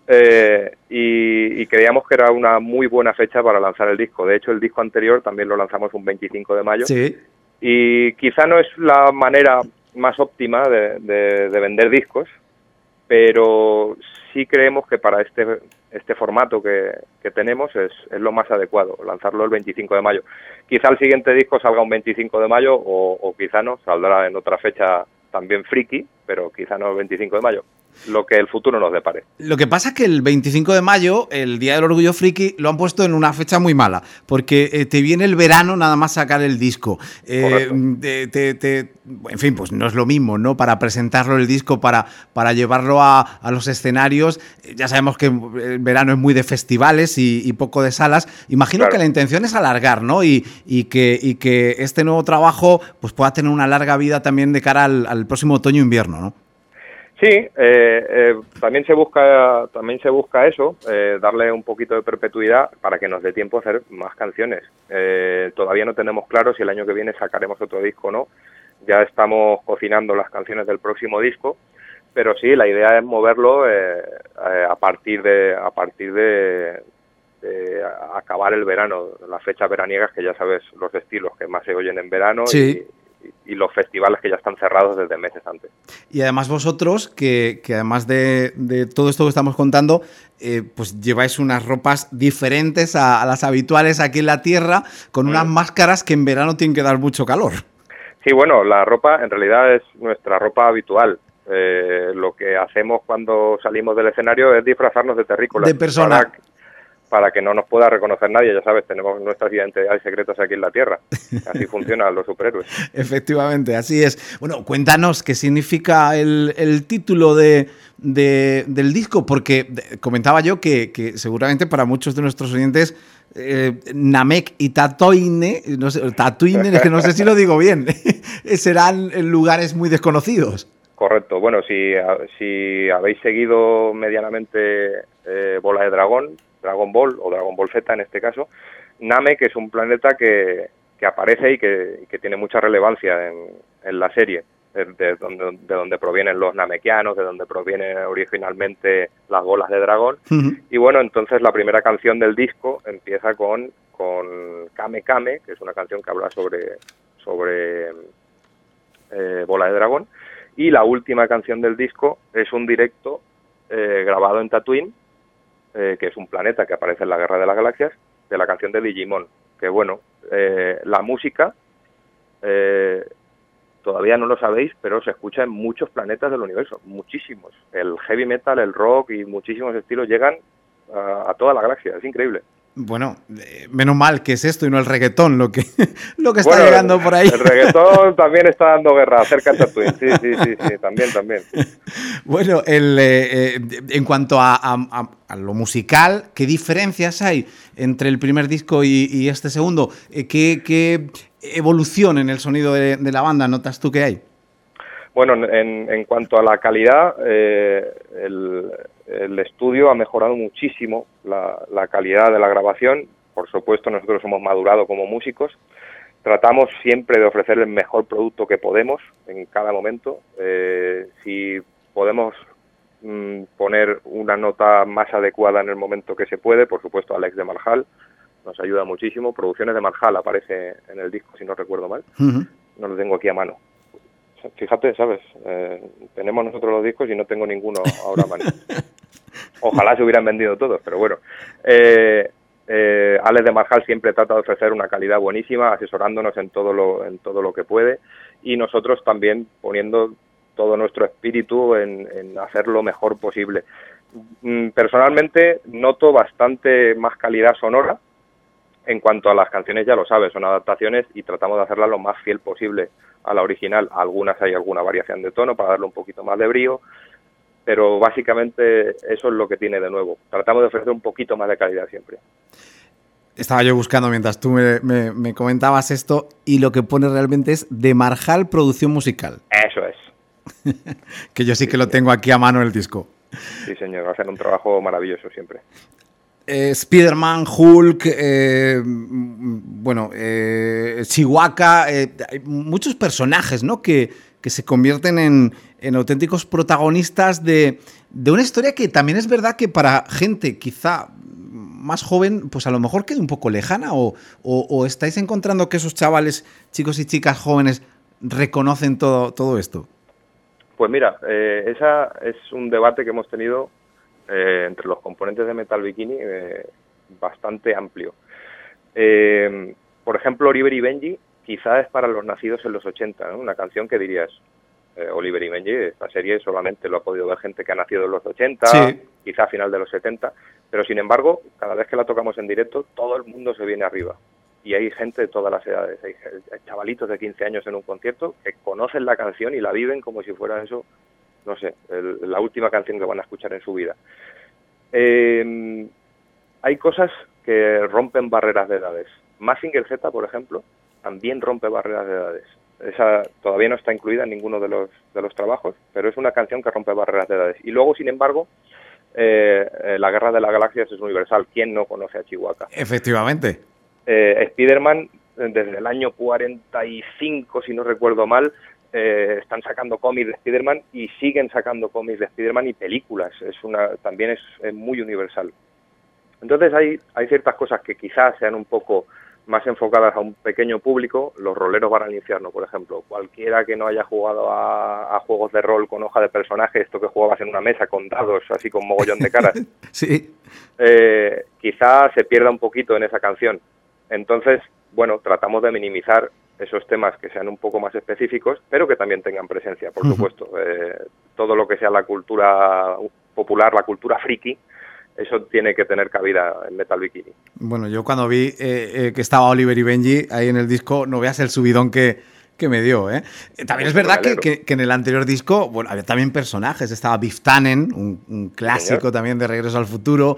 Y creíamos que era una muy buena fecha para lanzar el disco. De hecho, el disco anterior también lo lanzamos un 25 de mayo. Sí. Y quizá no es la manera más óptima de vender discos, pero sí creemos que para este formato que tenemos es lo más adecuado, lanzarlo el 25 de mayo. Quizá el siguiente disco salga un 25 de mayo o quizá no, saldrá en otra fecha también friki, pero quizá no el 25 de mayo. Lo que el futuro nos depare. Lo que pasa es que el 25 de mayo, el Día del Orgullo Friki, lo han puesto en una fecha muy mala, porque te viene el verano nada más sacar el disco. En fin, pues no es lo mismo, ¿no? Para presentarlo el disco, para llevarlo a los escenarios, ya sabemos que el verano es muy de festivales y poco de salas. Imagino que la intención es alargar, ¿no? Y que este nuevo trabajo pues pueda tener una larga vida también de cara al próximo otoño-invierno, ¿no? Sí, también se busca eso, darle un poquito de perpetuidad para que nos dé tiempo a hacer más canciones. Todavía no tenemos claro si el año que viene sacaremos otro disco o no. Ya estamos cocinando las canciones del próximo disco, pero sí, la idea es moverlo a partir de acabar el verano, las fechas veraniegas, que ya sabes los estilos que más se oyen en verano. Sí. Y los festivales que ya están cerrados desde meses antes. Y además vosotros, que además de todo esto que estamos contando, pues lleváis unas ropas diferentes a las habituales aquí en la Tierra, con unas máscaras que en verano tienen que dar mucho calor. Sí, bueno, la ropa en realidad es nuestra ropa habitual. Lo que hacemos cuando salimos del escenario es disfrazarnos de terrícolas. De persona. Para que no nos pueda reconocer nadie, ya sabes, tenemos nuestras identidades secretas aquí en la Tierra. Así funcionan los superhéroes. Efectivamente, así es. Bueno, cuéntanos qué significa el título del disco, porque comentaba yo que seguramente para muchos de nuestros oyentes Namek y Tatooine, Tatooine, es que no sé si lo digo bien, serán lugares muy desconocidos. Correcto. Bueno, si habéis seguido medianamente Bola de Dragón, Dragon Ball o Dragon Ball Z en este caso, Namek es un planeta que aparece y que tiene mucha relevancia en la serie, de donde provienen los namekianos, de donde provienen originalmente las bolas de dragón. Uh-huh. Y bueno, entonces la primera canción del disco empieza con Kame Kame, que es una canción que habla sobre bola de dragón, y la última canción del disco es un directo grabado en Tatooine, que es un planeta que aparece en la Guerra de las Galaxias, de la canción de Digimon, que bueno, la música todavía no lo sabéis, pero se escucha en muchos planetas del universo, muchísimos. El heavy metal, el rock y muchísimos estilos llegan a toda la galaxia, es increíble. Bueno, menos mal que es esto y no el reggaetón lo que está llegando por ahí. El reggaetón también está dando guerra cerca de Tatooine, sí, también. Bueno, en cuanto a lo musical, ¿qué diferencias hay entre el primer disco y este segundo? ¿Qué evolución en el sonido de la banda notas tú que hay? Bueno, en cuanto a la calidad, el estudio ha mejorado muchísimo la calidad de la grabación. Por supuesto, nosotros hemos madurado como músicos. Tratamos siempre de ofrecer el mejor producto que podemos en cada momento. Si podemos poner una nota más adecuada en el momento que se puede, por supuesto, Alex de Marjal nos ayuda muchísimo. Producciones de Marjal aparece en el disco, si no recuerdo mal. Uh-huh. No lo tengo aquí a mano. Fíjate, ¿sabes? Tenemos nosotros los discos y no tengo ninguno ahora a mano. Ojalá se hubieran vendido todos, pero bueno. Alex de Marjal siempre trata de ofrecer una calidad buenísima, asesorándonos en todo lo que puede, y nosotros también poniendo todo nuestro espíritu en hacer lo mejor posible. Personalmente noto bastante más calidad sonora. En cuanto a las canciones, ya lo sabes, son adaptaciones y tratamos de hacerlas lo más fiel posible a la original. Algunas hay alguna variación de tono para darle un poquito más de brío, pero básicamente eso es lo que tiene de nuevo. Tratamos de ofrecer un poquito más de calidad siempre. Estaba yo buscando mientras tú me comentabas esto, y lo que pone realmente es de Marjal Producción Musical. Eso es. Que yo sí que lo tengo aquí a mano el disco. Sí, señor, hacen un trabajo maravilloso siempre. Spider-Man, Hulk, Chihuahua, hay muchos personajes, ¿no? que se convierten en auténticos protagonistas de una historia que también es verdad que para gente quizá más joven, pues a lo mejor quede un poco lejana, o estáis encontrando que esos chavales, chicos y chicas jóvenes, reconocen todo esto. Pues mira, esa es un debate que hemos tenido entre los componentes de Metal Bikini bastante amplio. Por ejemplo, Oliver y Benji quizá es para los nacidos en los 80, ¿no? Una canción que dirías, Oliver y Benji, esta serie solamente lo ha podido ver gente que ha nacido en los 80, sí, quizá a final de los 70, pero sin embargo, cada vez que la tocamos en directo, todo el mundo se viene arriba. Y hay gente de todas las edades, hay chavalitos de 15 años en un concierto que conocen la canción y la viven como si fuera eso, no sé, la última canción que van a escuchar en su vida. Hay cosas que rompen barreras de edades. Mazinger Z, por ejemplo, también rompe barreras de edades. Esa todavía no está incluida en ninguno de los trabajos, pero es una canción que rompe barreras de edades. Y luego, sin embargo, la Guerra de las Galaxias es universal. ¿Quién no conoce a Chihuahua? Efectivamente. Spider-Man, desde el año 45, si no recuerdo mal, están sacando cómics de Spider-Man y siguen sacando cómics de Spider-Man y películas. También es muy universal. Entonces hay ciertas cosas que quizás sean un poco más enfocadas a un pequeño público. Los roleros van al infierno, por ejemplo. Cualquiera que no haya jugado a juegos de rol con hoja de personaje, esto que jugabas en una mesa con dados, así con mogollón de caras, sí, quizás se pierda un poquito en esa canción. Entonces, bueno, tratamos de minimizar esos temas que sean un poco más específicos, pero que también tengan presencia, por supuesto. Todo lo que sea la cultura popular, la cultura friki, eso tiene que tener cabida en Metal Bikini. Bueno, yo cuando vi que estaba Oliver y Benji ahí en el disco, no veas el subidón que me dio, ¿eh? También es verdad que en el anterior disco, bueno, había también personajes. Estaba Biff Tannen, un clásico también de Regreso al Futuro.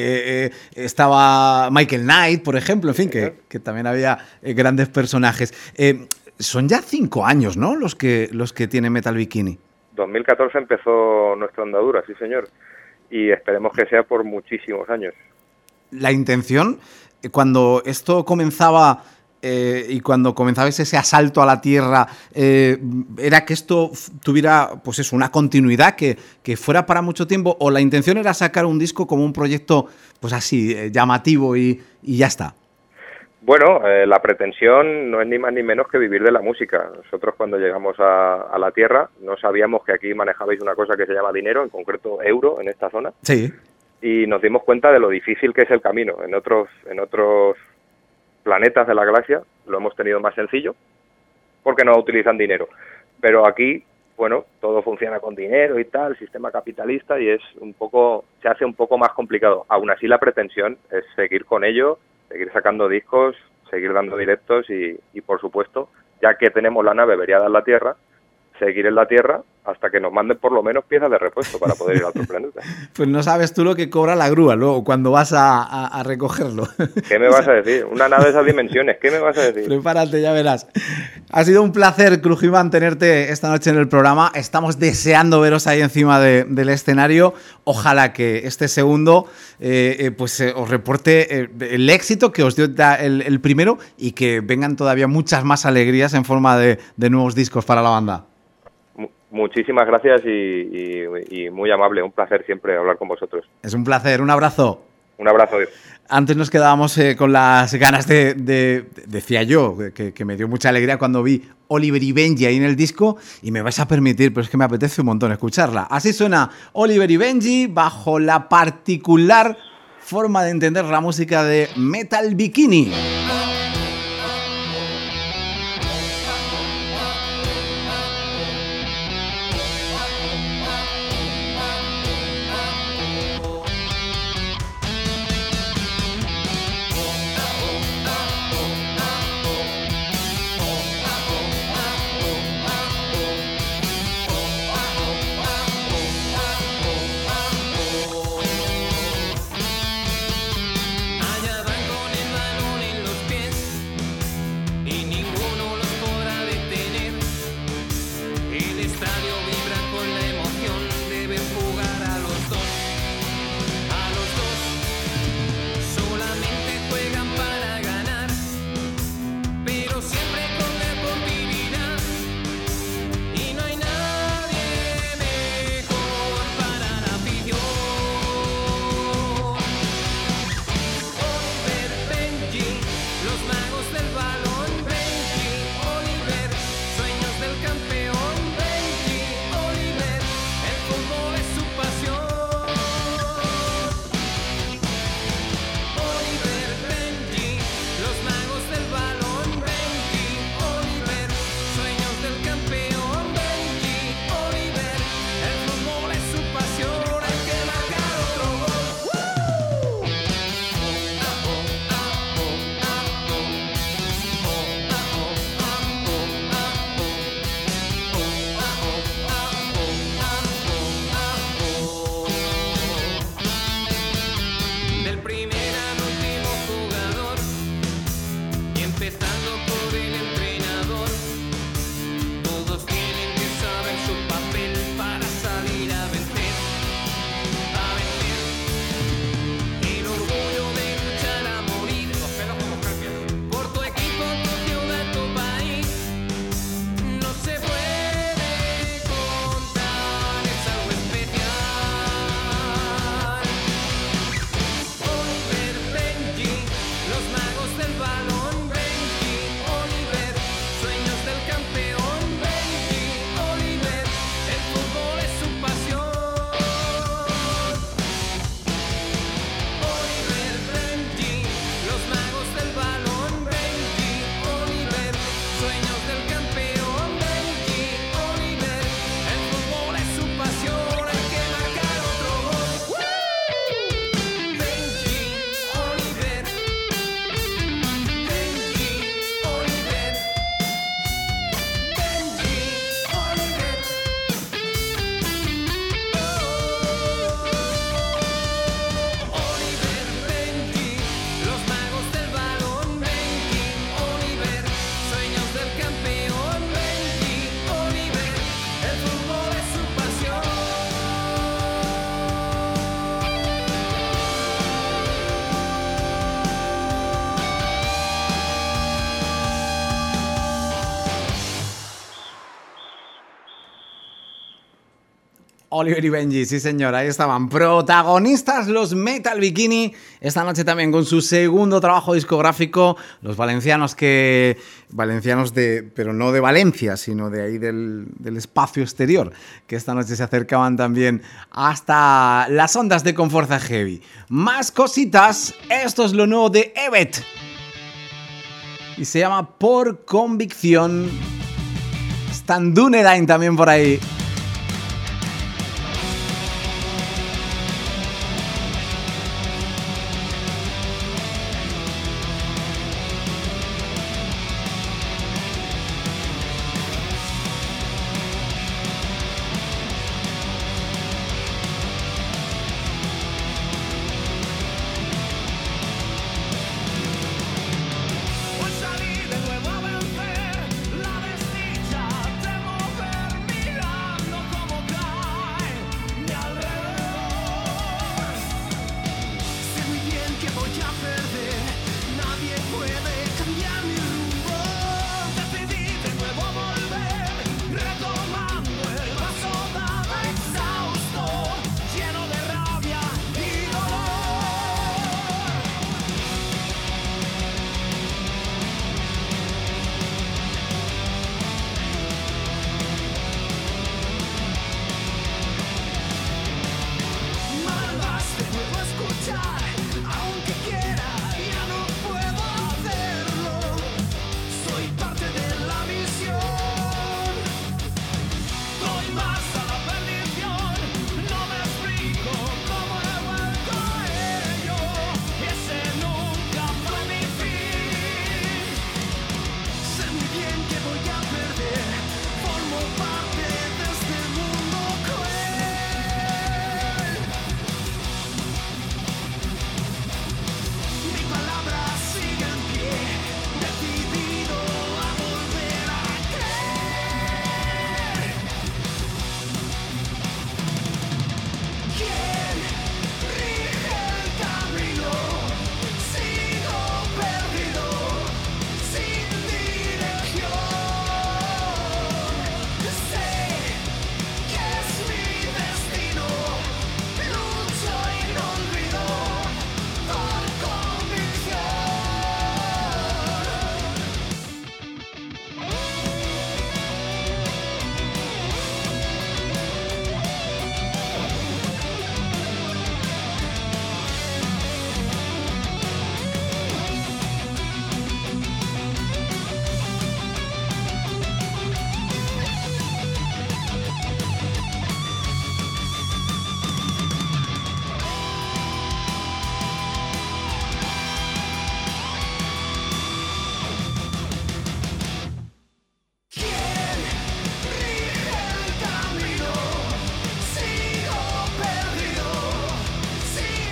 Estaba Michael Knight, por ejemplo. En fin, que también había grandes personajes. Son ya 5 años, ¿no? Los que tiene Metal Bikini. 2014 empezó nuestra andadura, sí señor. Y esperemos que sea por muchísimos años. La intención, cuando esto comenzaba... y cuando comenzabais ese asalto a la Tierra, ¿era que esto tuviera, pues eso, una continuidad, que fuera para mucho tiempo? ¿O la intención era sacar un disco como un proyecto, pues así, llamativo y ya está? Bueno, la pretensión no es ni más ni menos que vivir de la música. Nosotros cuando llegamos a la Tierra no sabíamos que aquí manejabais una cosa que se llama dinero, en concreto euro, en esta zona. Sí. Y nos dimos cuenta de lo difícil que es el camino. En otros planetas de la galaxia lo hemos tenido más sencillo porque no utilizan dinero, pero aquí, bueno, todo funciona con dinero y tal, sistema capitalista, y se hace un poco más complicado. Aún así, la pretensión es seguir con ello, seguir sacando discos, seguir dando directos y por supuesto, ya que tenemos la nave averiada en la Tierra, seguir en la Tierra hasta que nos manden por lo menos piezas de repuesto para poder ir a otro planeta. Pues no sabes tú lo que cobra la grúa luego cuando vas a recogerlo. ¿Qué me vas a decir? Una nave de esas dimensiones, ¿qué me vas a decir? Prepárate, ya verás. Ha sido un placer, Crujiman, tenerte esta noche en el programa. Estamos deseando veros ahí encima del escenario. Ojalá que este segundo os reporte el éxito que os dio el primero y que vengan todavía muchas más alegrías en forma de nuevos discos para la banda. Muchísimas gracias y muy amable, un placer siempre hablar con vosotros. Es un placer, un abrazo. Un abrazo. Antes nos quedábamos con las ganas decía yo, que me dio mucha alegría cuando vi Oliver y Benji ahí en el disco, y me vais a permitir, pero es que me apetece un montón escucharla. Así suena Oliver y Benji bajo la particular forma de entender la música de Metal Bikini. Allá van con el balón en los Oliver y Benji, sí señor, ahí estaban. Protagonistas los Metal Bikini, esta noche también con su segundo trabajo discográfico, los valencianos pero no de Valencia, sino de ahí del espacio exterior, que esta noche se acercaban también hasta las ondas de Conforza Heavy. Más cositas, esto es lo nuevo de Evet y se llama Por Convicción. Están Dunedain también por ahí. Hoy salí de nuevo a vencer la desdicha de mover mirando cómo cae mi alrededor. Sé muy bien que voy a perder, nadie puede cambiar mi rumbo. Decidí de nuevo volver, retomando el vaso dado exhausto, lleno de rabia y dolor. Malvas te puedo escuchar, aunque quiera ya no puedo hacerlo. Soy parte de la misión. Doy más a la perdición, no me explico cómo he vuelto a ello. Ese nunca fue mi fin. Sé muy bien que voy a perder, formo parte de este mundo cruel. Mi palabra sigue en pie, decidido a volver a creer. ¿Quién rige el camino? Sigo perdido, sin dirección. Sé que es mi destino, lucho y no olvido, por convicción. ¿Quién rige el camino? Sigo perdido, sin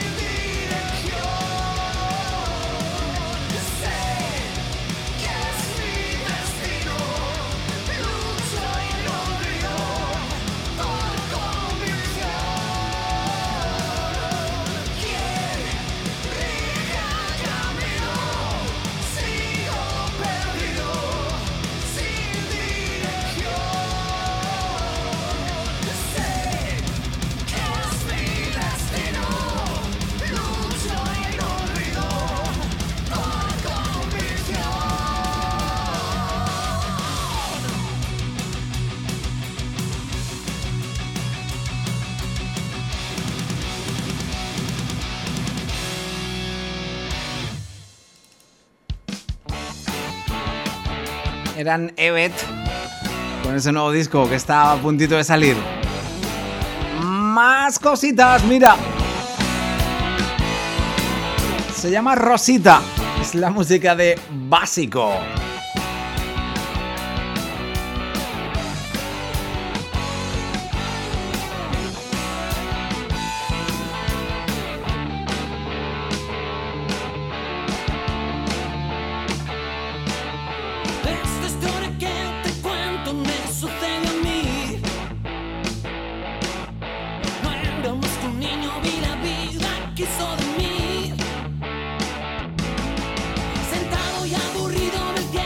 dirección. Sé que es mi destino, lucho y no olvido, por convicción. ¿Quién rige el camino? Sigo perdido, sin dirección. Sé que es mi destino, lucho y no olvido, por convicción. Eran Evet con ese nuevo disco que está a puntito de salir. Más cositas, mira. Se llama Rosita. Es la música de Básico. Esta historia que te cuento me sucede a mí. No era más que un niño, vi la vida quiso de mí. Sentado y aburrido en el tiempo.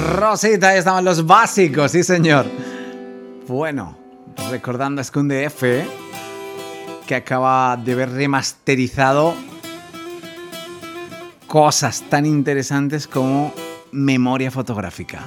Rosita, ahí estaban los básicos, sí señor. Bueno, recordando a Esconde F, que acaba de ver remasterizado cosas tan interesantes como memoria fotográfica.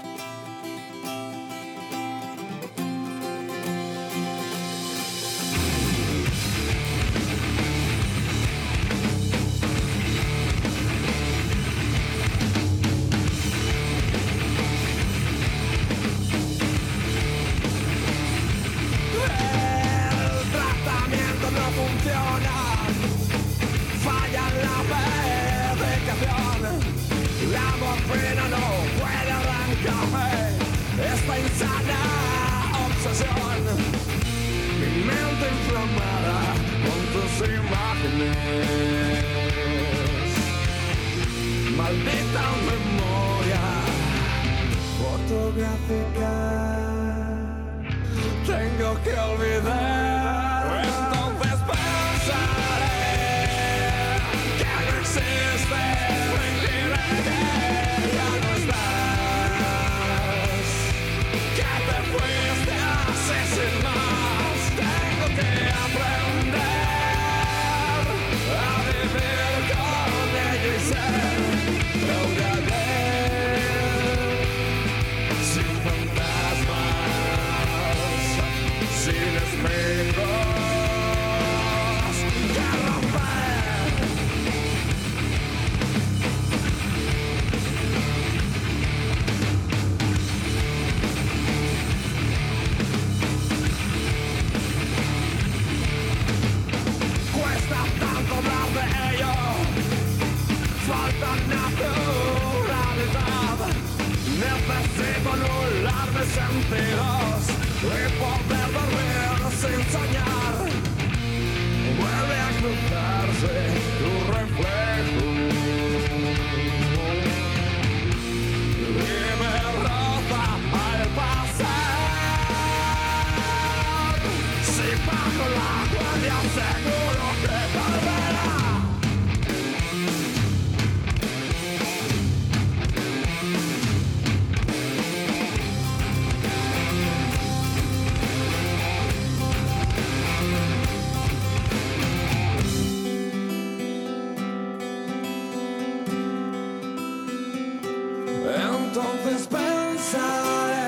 Entonces pensaré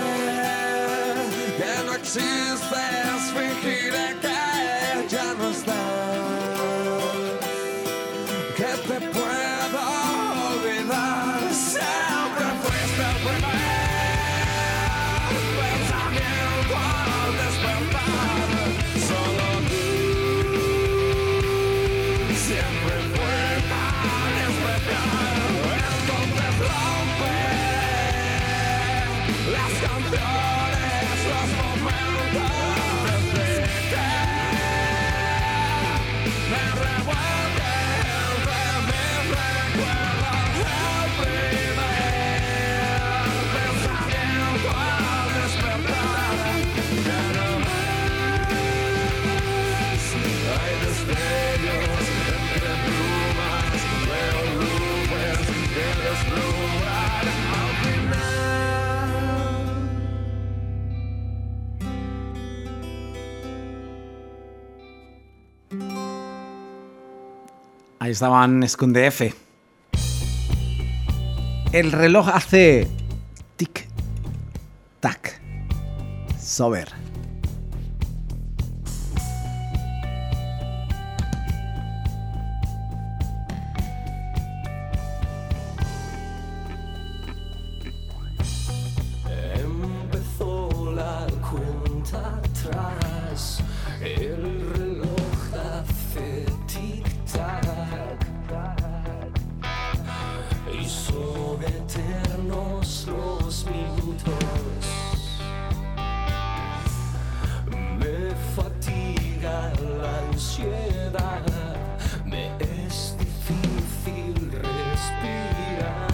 que no existes, fingiré que ya no estás, que te puedo olvidar. Siempre fuiste el primer pensamiento al despertar. Solo tú siempre fue tan especial. Entonces rompe las canciones, los momentos desde que me revuelve entre mis recuerdos. El primer pensamiento al despertar. Ya no ves, hay destellos entre plumas, veo nubes que deslumbran al final. Ahí estaban Esconde F. El reloj hace tic tac. Sober. Empezó la cuenta atrás, el reloj hace tic-tac y son eternos los minutos. Me fatiga la ansiedad, me es difícil respirar.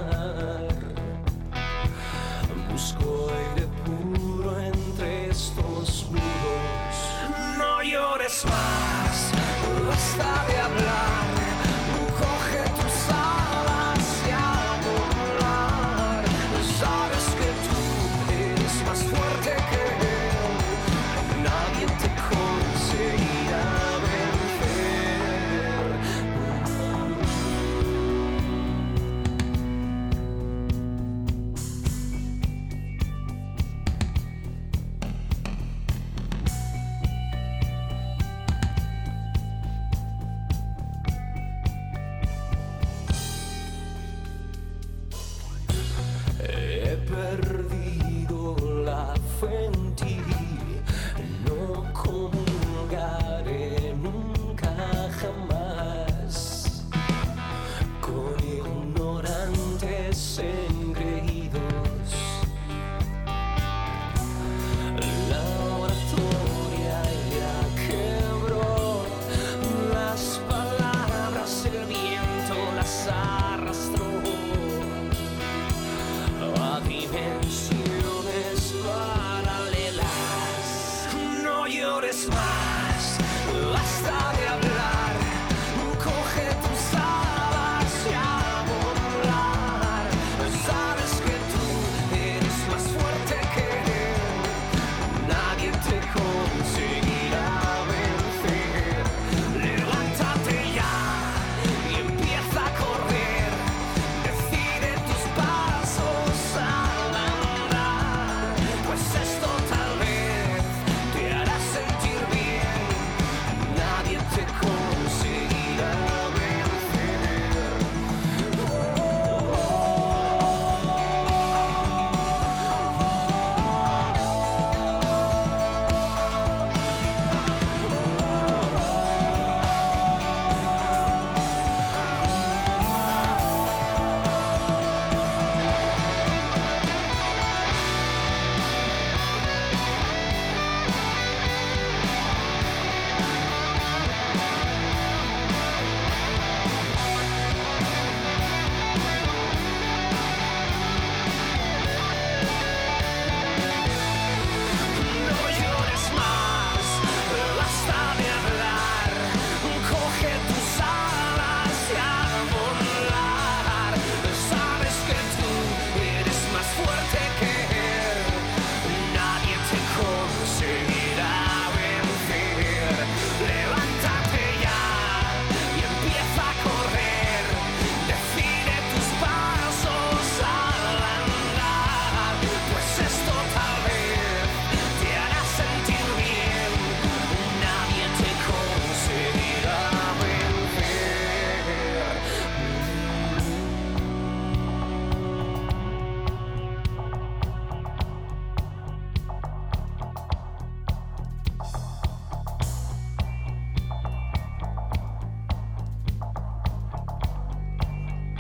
Busco aire puro entre estos muros. No llores más, basta de hablar. Coge tus alas y a volar.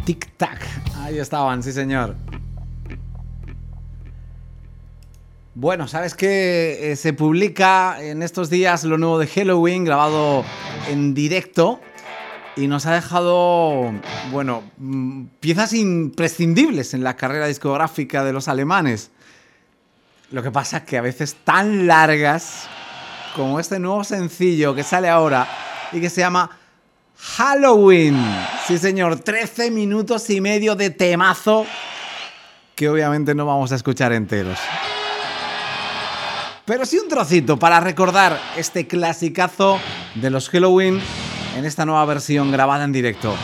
Tic-tac. Ahí estaban, sí señor. Bueno, ¿sabes qué? Se publica en estos días lo nuevo de Helloween, grabado en directo. Y nos ha dejado, bueno, piezas imprescindibles en la carrera discográfica de los alemanes. Lo que pasa es que a veces tan largas como este nuevo sencillo que sale ahora y que se llama Halloween. Sí, señor, 13 minutos y medio de temazo que obviamente no vamos a escuchar enteros. Pero sí un trocito para recordar este clasicazo de los Helloween en esta nueva versión grabada en directo.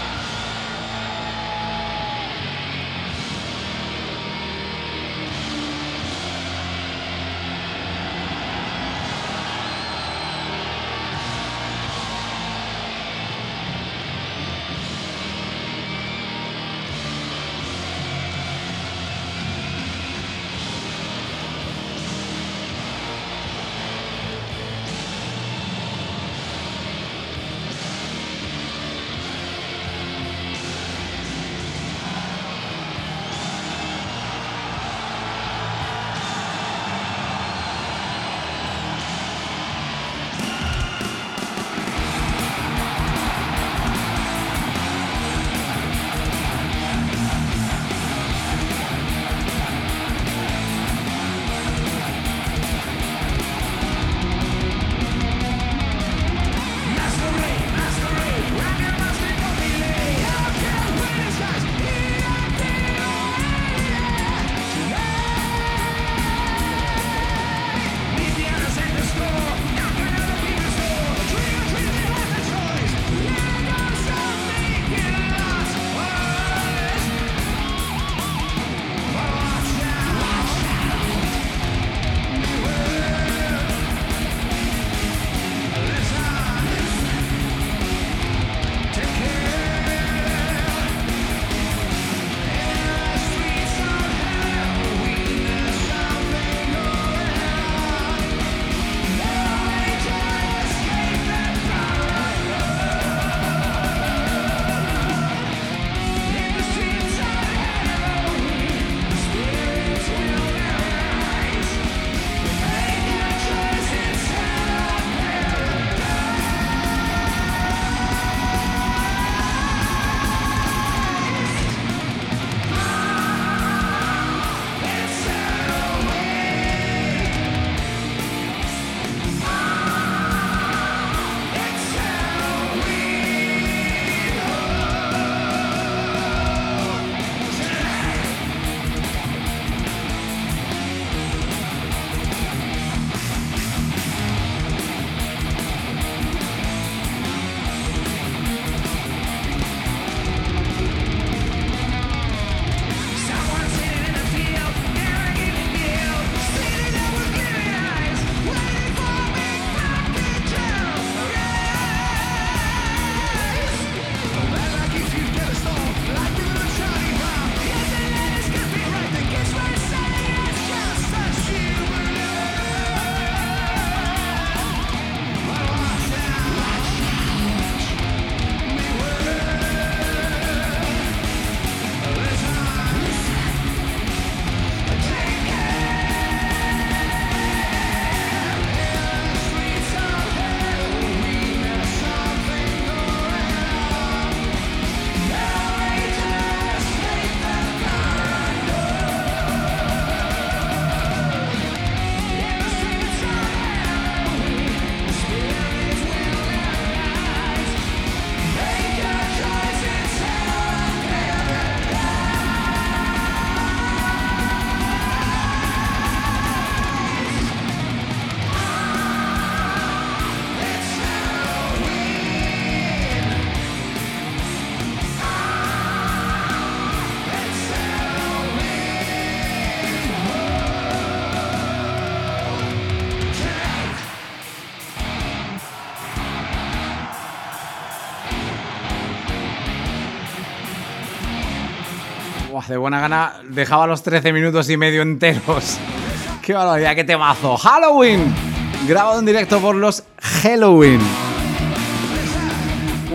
De buena gana dejaba los 13 minutos y medio enteros. ¡Qué barbaridad, qué temazo! ¡Halloween! Grabado en directo por los Helloween.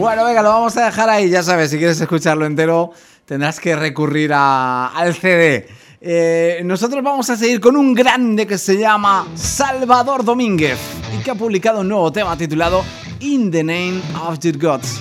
Bueno, venga, lo vamos a dejar ahí. Ya sabes, si quieres escucharlo entero, tendrás que recurrir al CD. Nosotros vamos a seguir con un grande que se llama Salvador Domínguez y que ha publicado un nuevo tema titulado In the Name of Your Gods.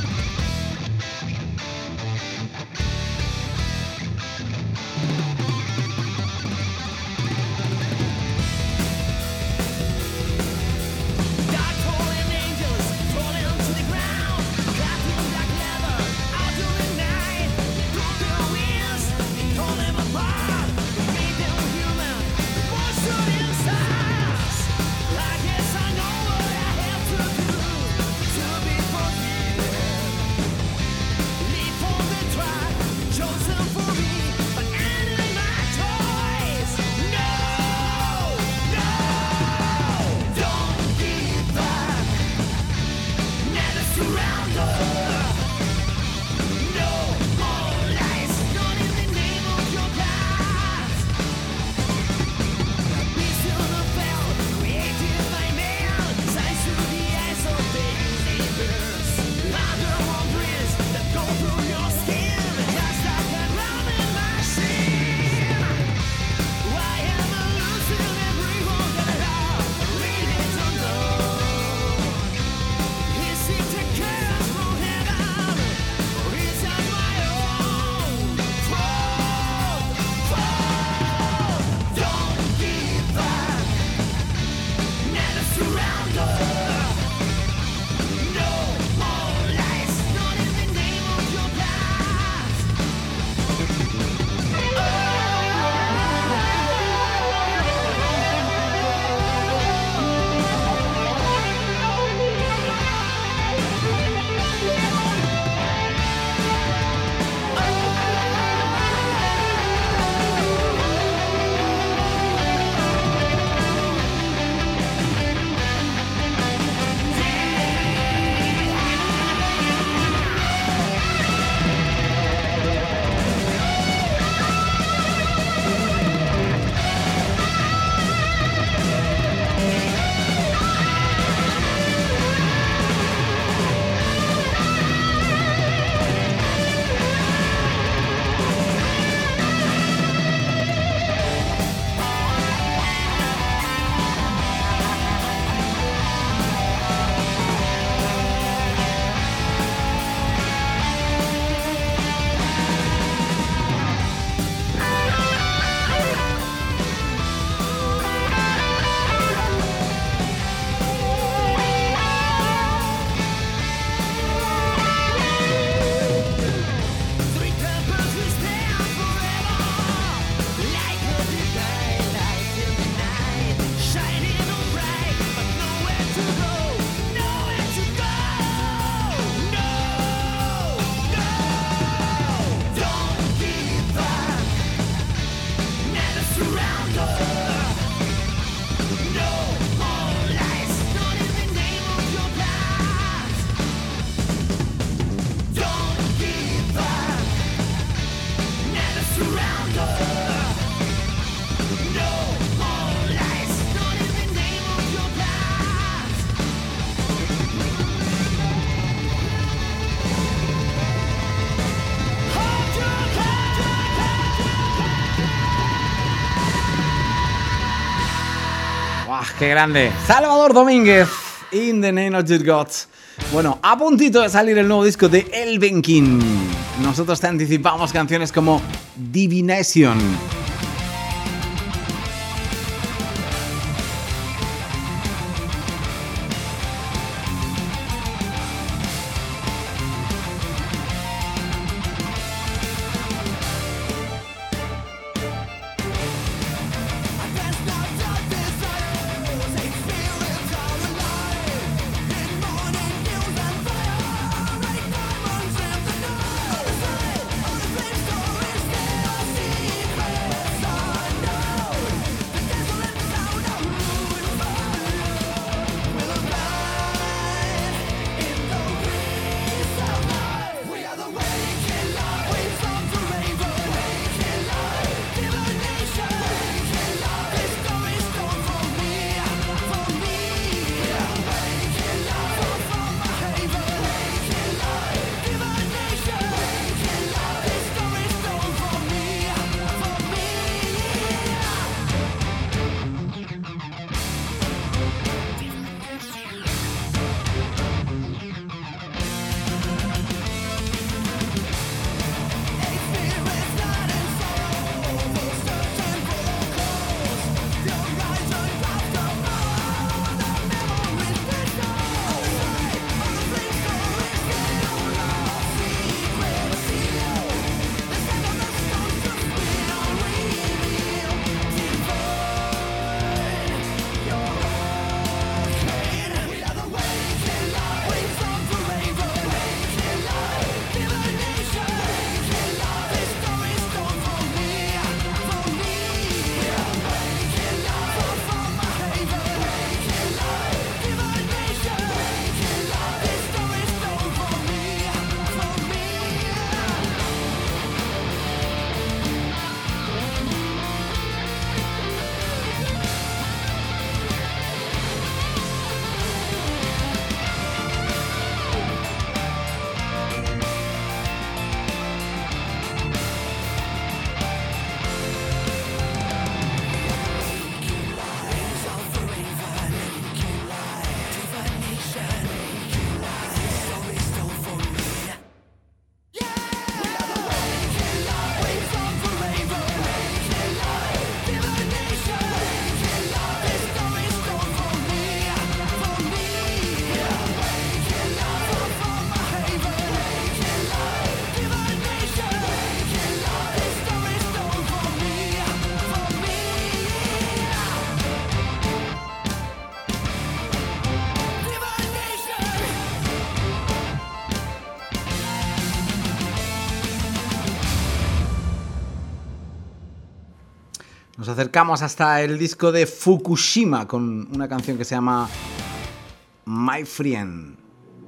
¡Qué grande! Salvador Domínguez, In the Name of Your Gods. Bueno, a puntito de salir el nuevo disco de Elvenking. Nosotros te anticipamos canciones como Divination. Fire. Nos acercamos hasta el disco de Fukushima con una canción que se llama My Friend.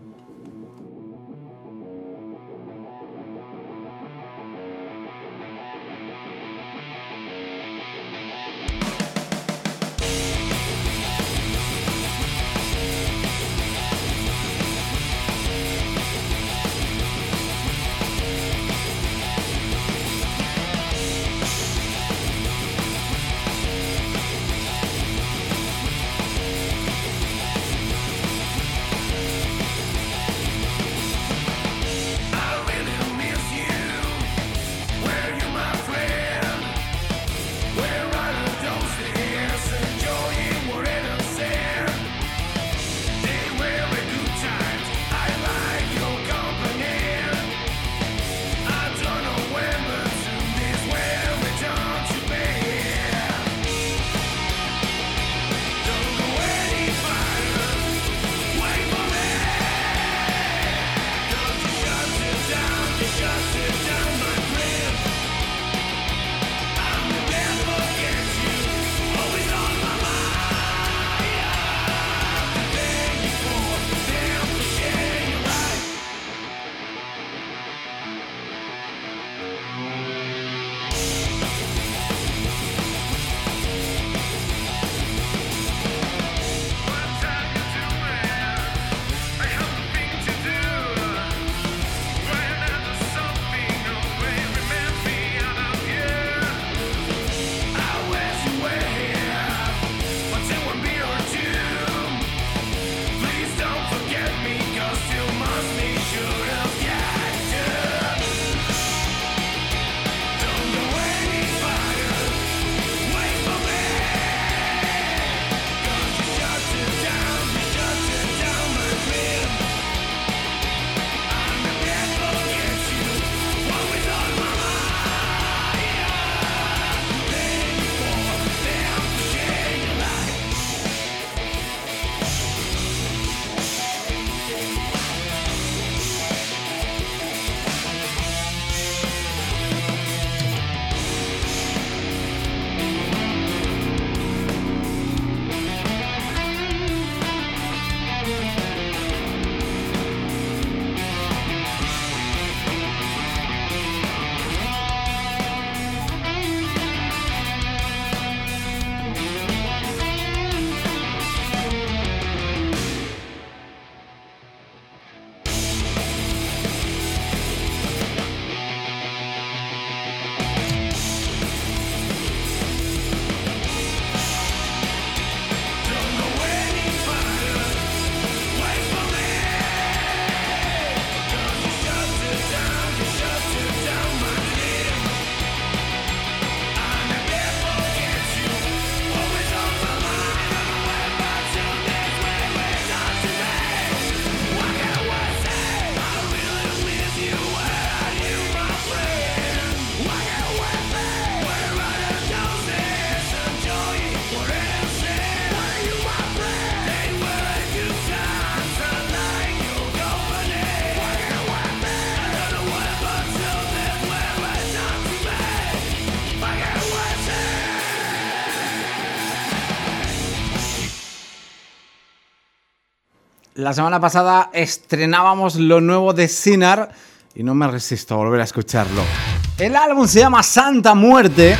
La semana pasada estrenábamos lo nuevo de Sinner y no me resisto a volver a escucharlo. El álbum se llama Santa Muerte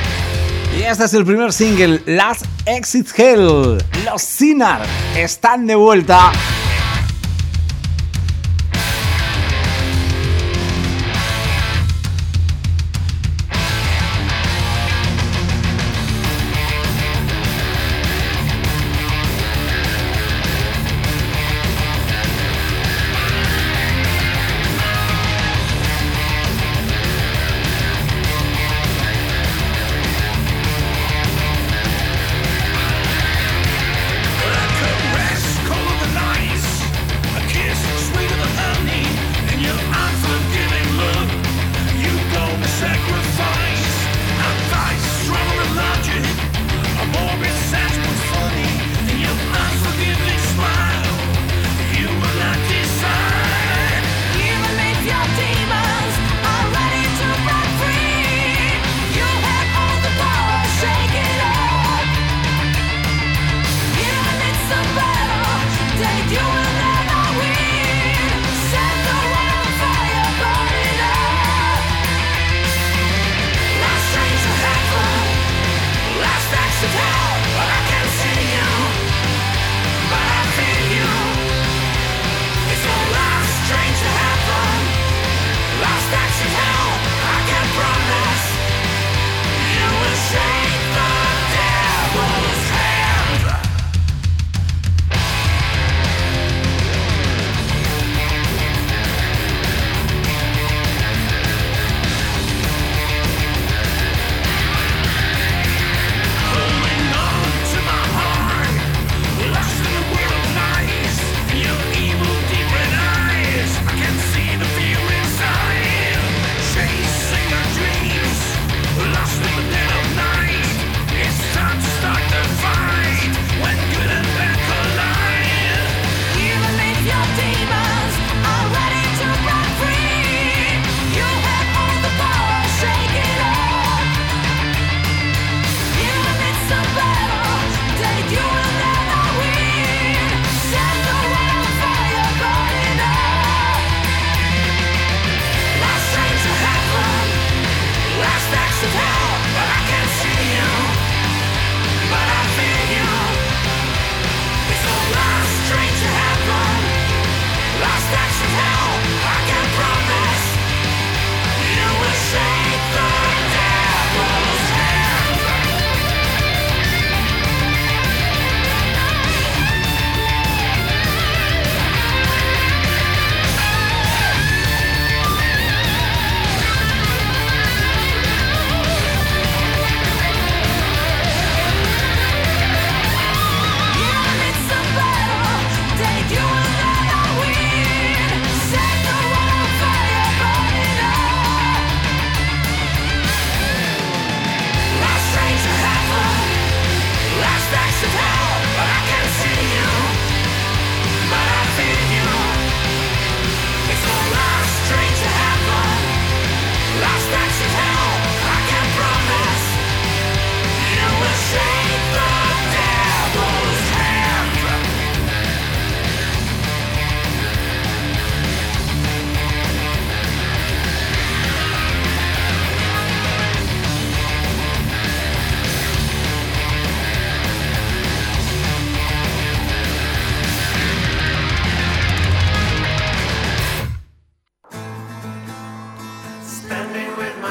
y este es el primer single, Last Exit Hell. Los Sinner están de vuelta. Call of the night.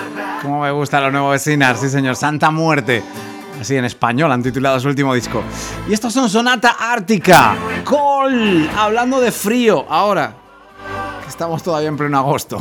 Cómo me gusta lo nuevo de Sinar, sí señor, Santa Muerte. Así en español han titulado su último disco. Y estos son Sonata Ártica. Col, hablando de frío, ahora que estamos todavía en pleno agosto.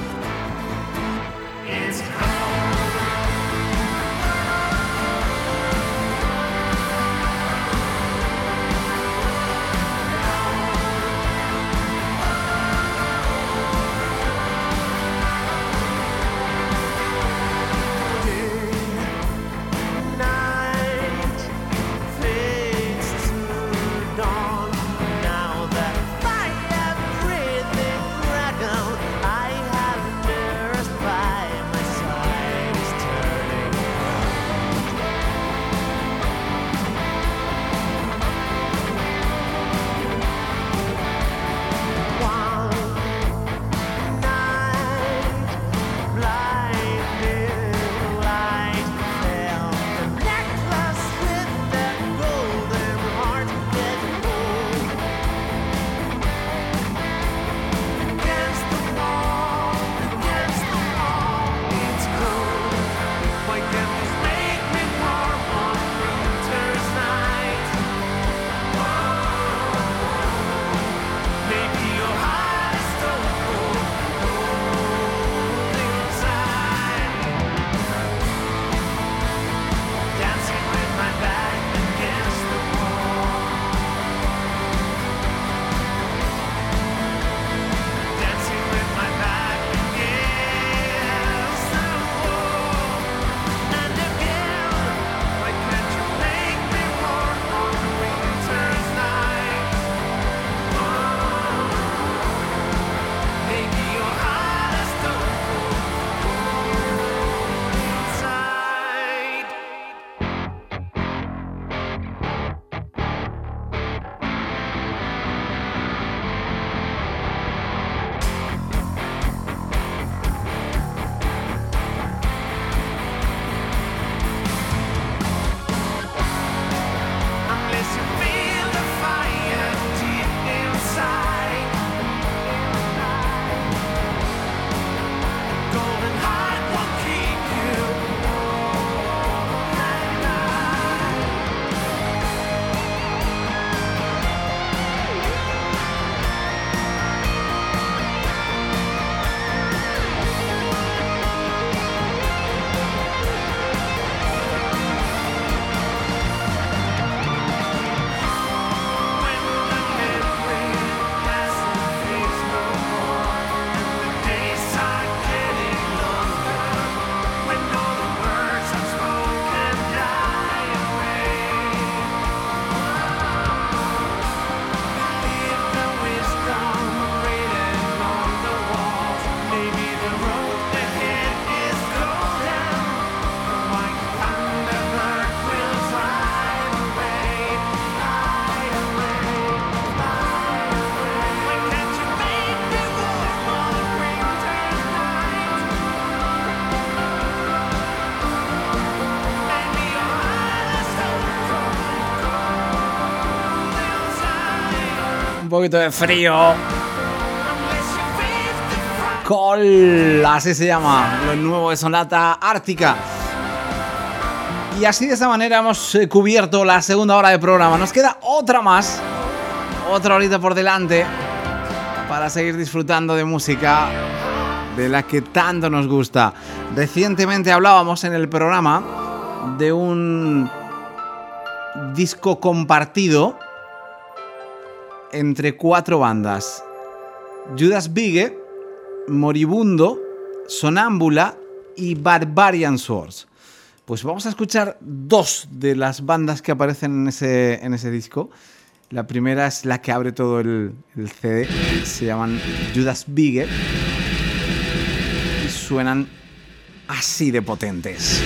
Un poquito de frío. Col, así se llama, lo nuevo de Sonata Ártica. Y así de esa manera hemos cubierto la segunda hora de programa. Nos queda otra más, otra horita por delante para seguir disfrutando de música de la que tanto nos gusta. Recientemente hablábamos en el programa de un disco compartido entre 4 bandas: Judas Bigge, Moribundo, Sonámbula y Barbarian Swords. Pues vamos a escuchar 2 de las bandas que aparecen en ese disco. La primera es la que abre todo el CD. Se llaman Judas Bigge y suenan así de potentes.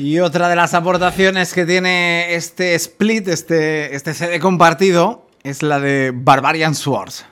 Y otra de las aportaciones que tiene este split, este CD compartido, es la de Barbarian Swords.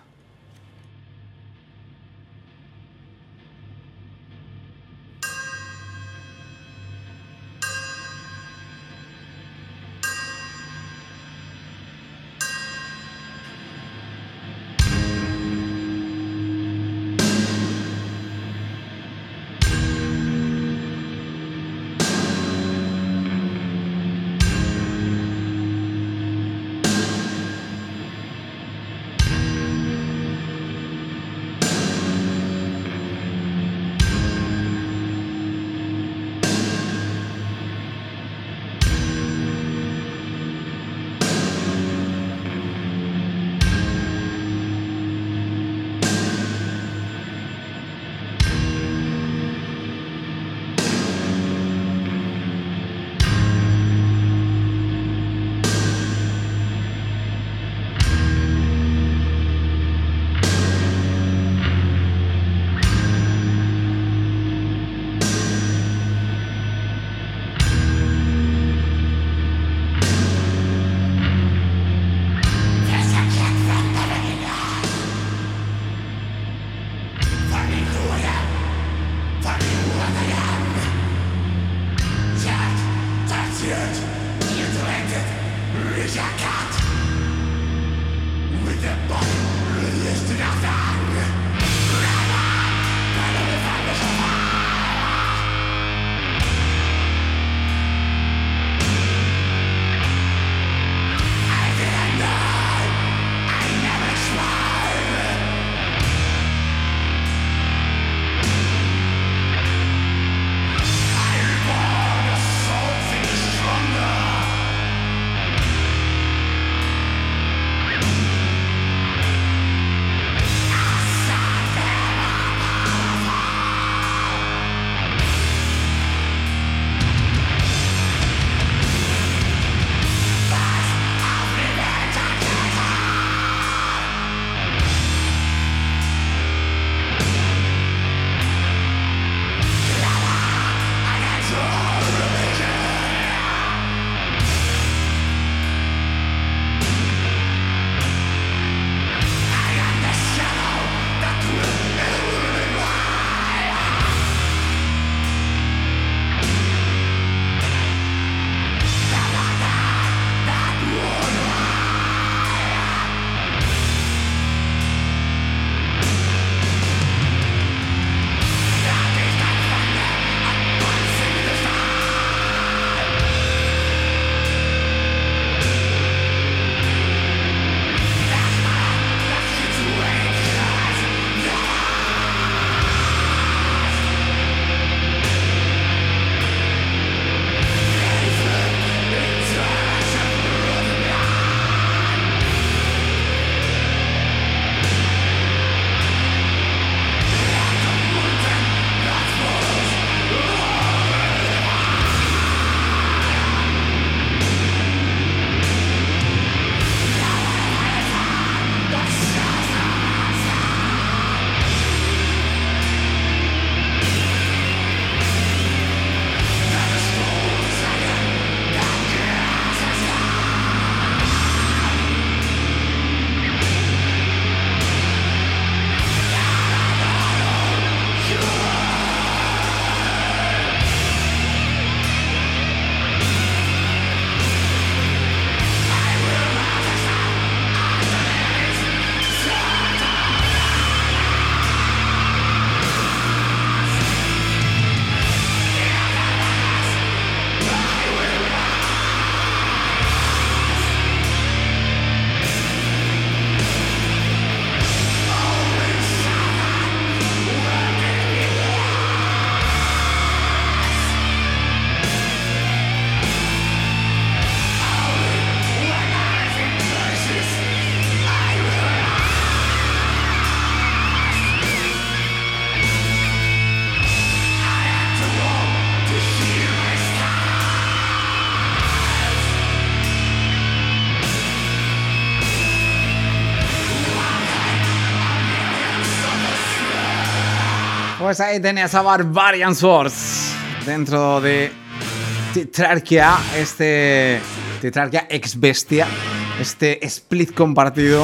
Pues ahí tenías a Barbarian Swords dentro de Tetrarquia, Tetrarquia ex Bestia, este split compartido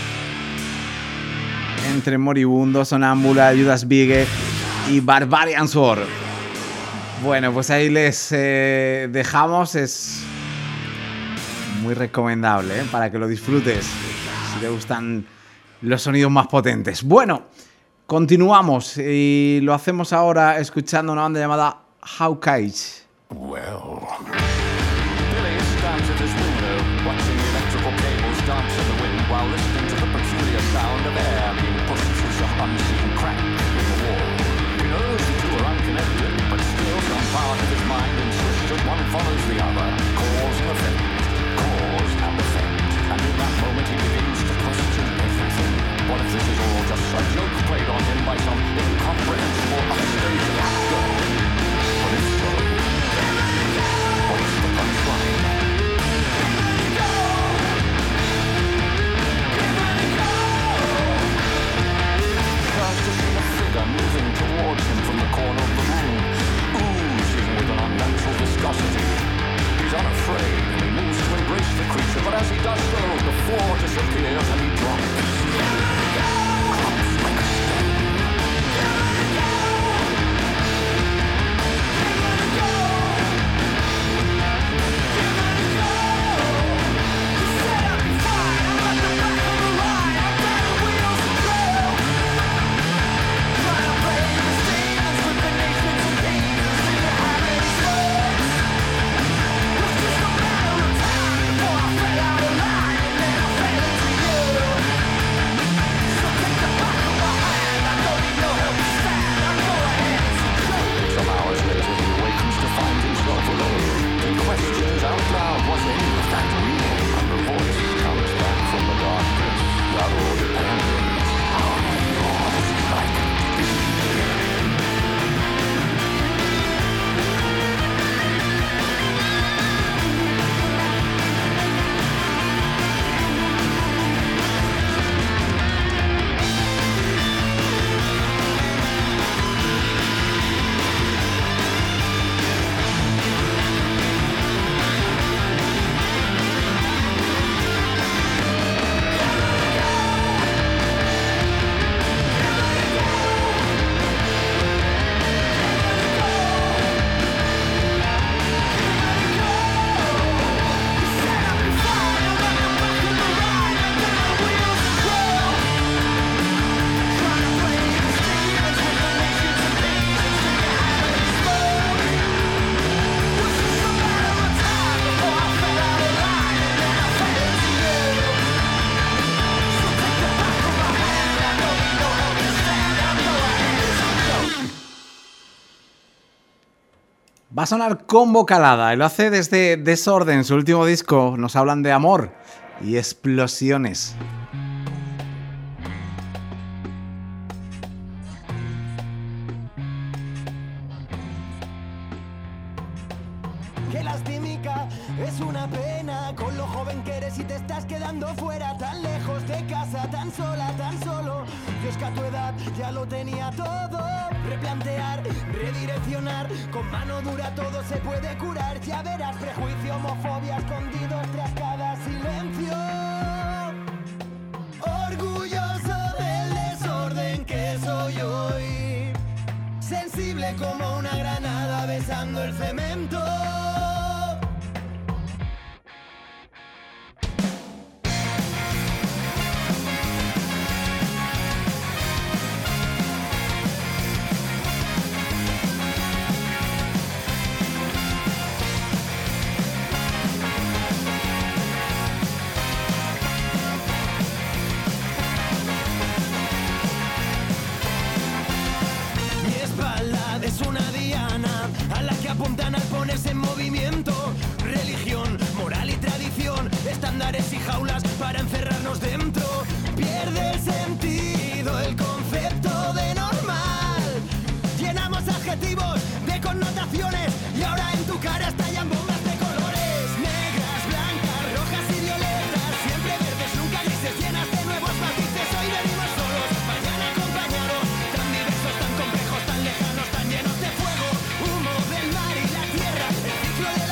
entre Moribundo, Sonámbula, Judas Bige y Barbarian Sword. Bueno, pues ahí les dejamos, es muy recomendable, para que lo disfrutes si te gustan los sonidos más potentes. Bueno, continuamos y lo hacemos ahora escuchando una banda llamada Hawkeye. Well, Billy stands at his window, watching the electrical cables dance in the wind while listening to the peculiar sound of air being pushed through some unseen crack in the wall. He knows the two are unconnected, but still some part of his mind insists that one follows the other. Cause and effect, cause and effect. And in that moment he begins to question everything. What if this is all just a joke played on him by some incomprehensible upstage actor? But if so, what's the punchline? Tries to see a figure moving towards him from the corner of the room, oozing with an unnatural viscosity. He's unafraid and he moves to embrace the creature, but as he does so, the floor disappears and he drops. Drops like a stone. Va a sonar Combo Calada y lo hace desde Desorden, su último disco. Nos hablan de amor y explosiones. Qué lastimica, es una pena con lo joven que eres y te estás quedando fuera, tan lejos de casa, tan sola, tan solo. Yo es que a tu edad ya lo tenía todo. Replantear, redireccionar, con mano dura todo se puede curar. Ya verás, prejuicio, homofobia escondidos tras cada silencio. Orgulloso del desorden que soy hoy, sensible como una granada besando el cemento. Es una diana a la que apuntan al ponerse en movimiento. Religión, moral y tradición, estándares y jaulas para encerrarnos dentro. Pierde el sentido el concepto de normal. Llenamos adjetivos de connotaciones y ahora en tu cara estallan bombas de colores. Negras, blancas, rojas y violetas, siempre verdes, nunca grises, llenas de nuevos matices. Hoy venimos solos, mañana acompañados, tan diversos, tan complejos, tan lejanos, tan llenos de fuego, humo del mar y la tierra, el ciclo de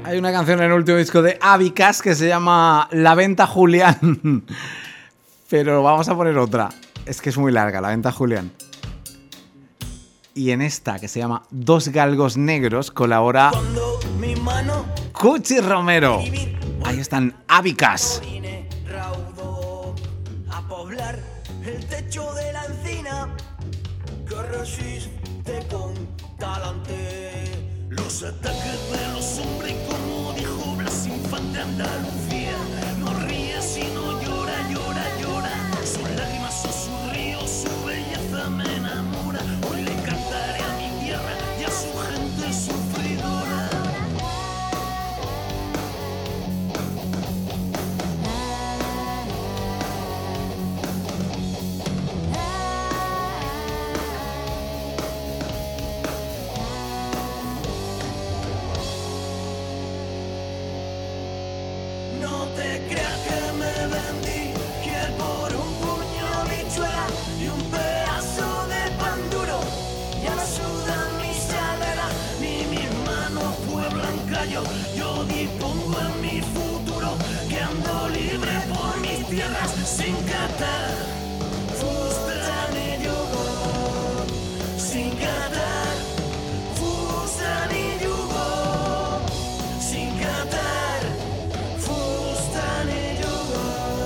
Hay una canción en el último disco de Abicas que se llama La Venta Julián. Pero vamos a poner otra. Es que es muy larga, La Venta Julián. Y en esta, que se llama Dos Galgos Negros, colabora Cuchi Romero. Ahí están Abicas. Raudo a poblar el techo de la encina que resiste con talante Los ataques de los hombres, como dijo Blas Infante, Andalucía no ríe sino llora, llora, llora. Sus lágrimas son sus ríos, su belleza me enamora. Hoy le cantaré a mi tierra y a su gente sufridora. No te creas que me vendí, que por un puño habichuela y un pedazo de pan duro ya no sudan mis caderas Ni mis manos pueblan callo, yo dispongo en mi futuro, que ando libre por mis tierras sin catar fustan y yugo, sin catar, fustan y yugo, sin catar, fustan y yugo.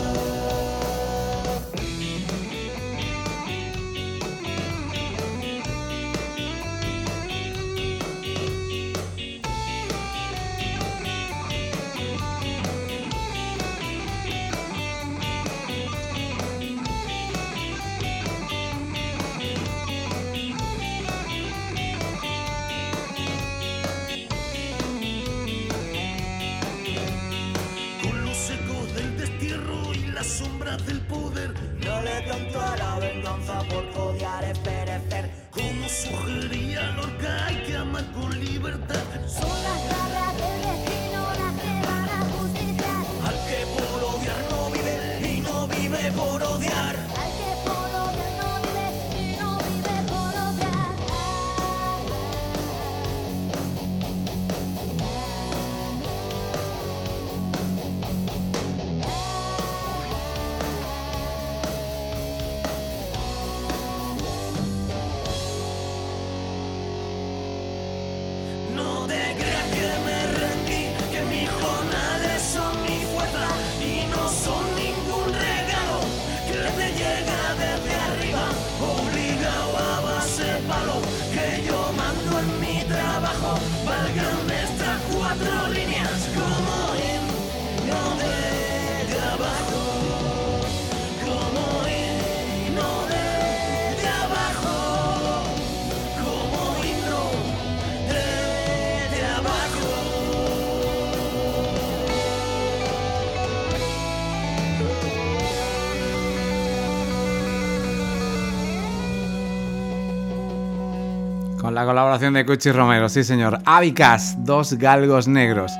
con los ecos del destierro y las sombras del poder. No le canto a la venganza por odiar es perecer. Como sugería Lorca, hay que amar con libertad. Son las garras del destino las que van a justiciar. Al que por odiar no vive y no vive por odiar. Al que por odiar no vive y no vive por odiar. No te creas que me rendí, que mis jornales son mi fuerza y no son ningún regalo que te llega desde arriba, obligado a base palo, que yo mando en mi trabajo. Valgan estas 4 líneas como himno de abajo, como himno de abajo, como himno de abajo. Con la colaboración de Cuchi Romero, sí señor. Abicas, Dos Galgos Negros.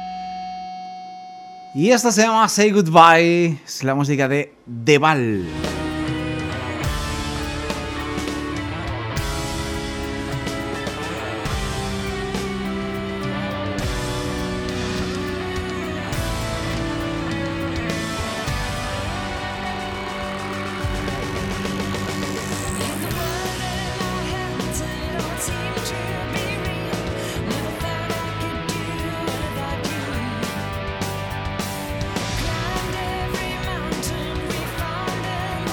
Y esta se llama Say Goodbye. Es la música de Deval. Climbed every mountain we found and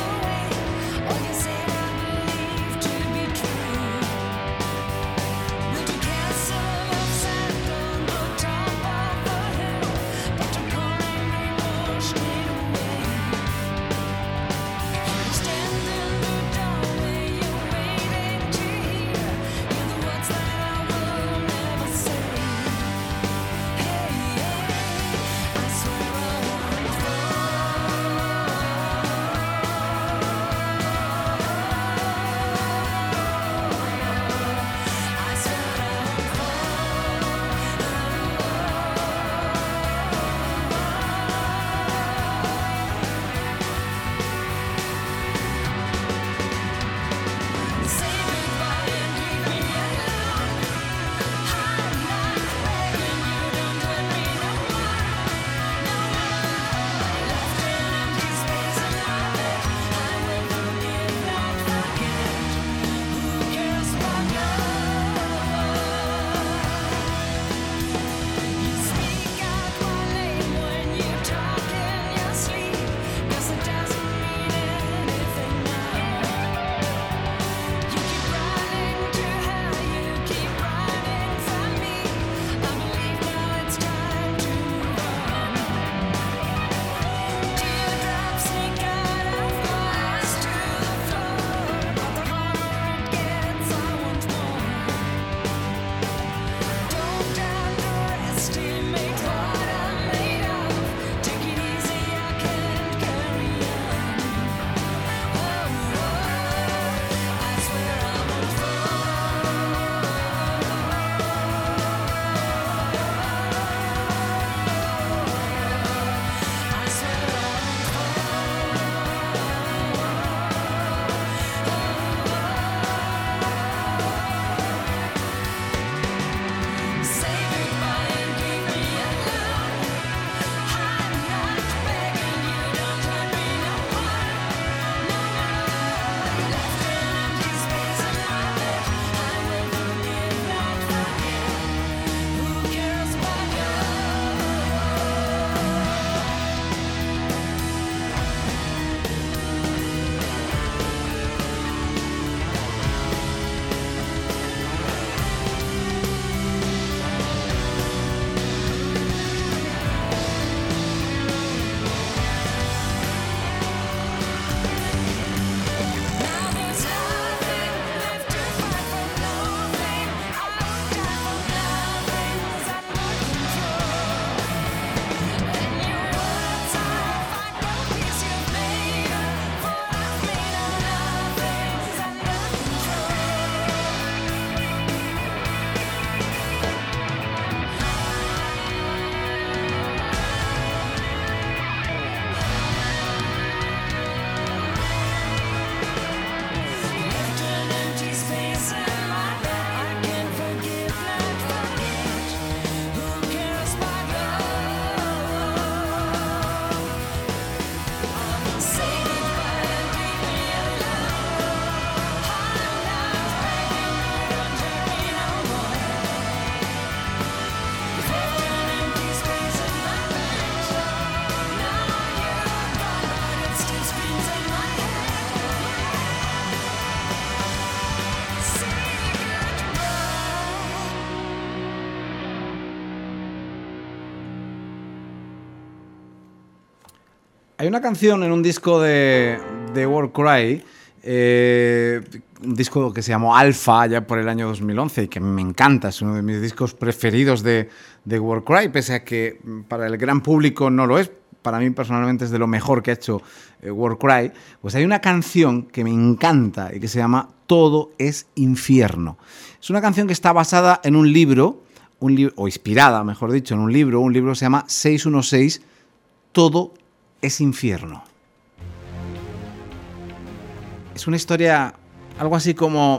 Hay una canción en un disco de Warcry, un disco que se llamó Alpha ya por el año 2011 y que me encanta, es uno de mis discos preferidos de Warcry, pese a que para el gran público no lo es. Para mí personalmente es de lo mejor que ha hecho Warcry. Pues hay una canción que me encanta y que se llama Todo es infierno. Es una canción que está basada en un libro, o inspirada, mejor dicho, en un libro se llama 616, Todo es infierno. Es una historia, algo así como...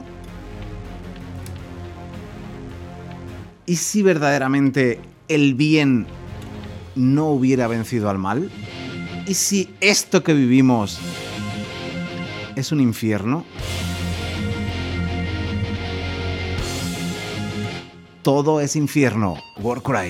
¿y si verdaderamente el bien no hubiera vencido al mal? ¿Y si esto que vivimos es un infierno? Todo es infierno. Warcry.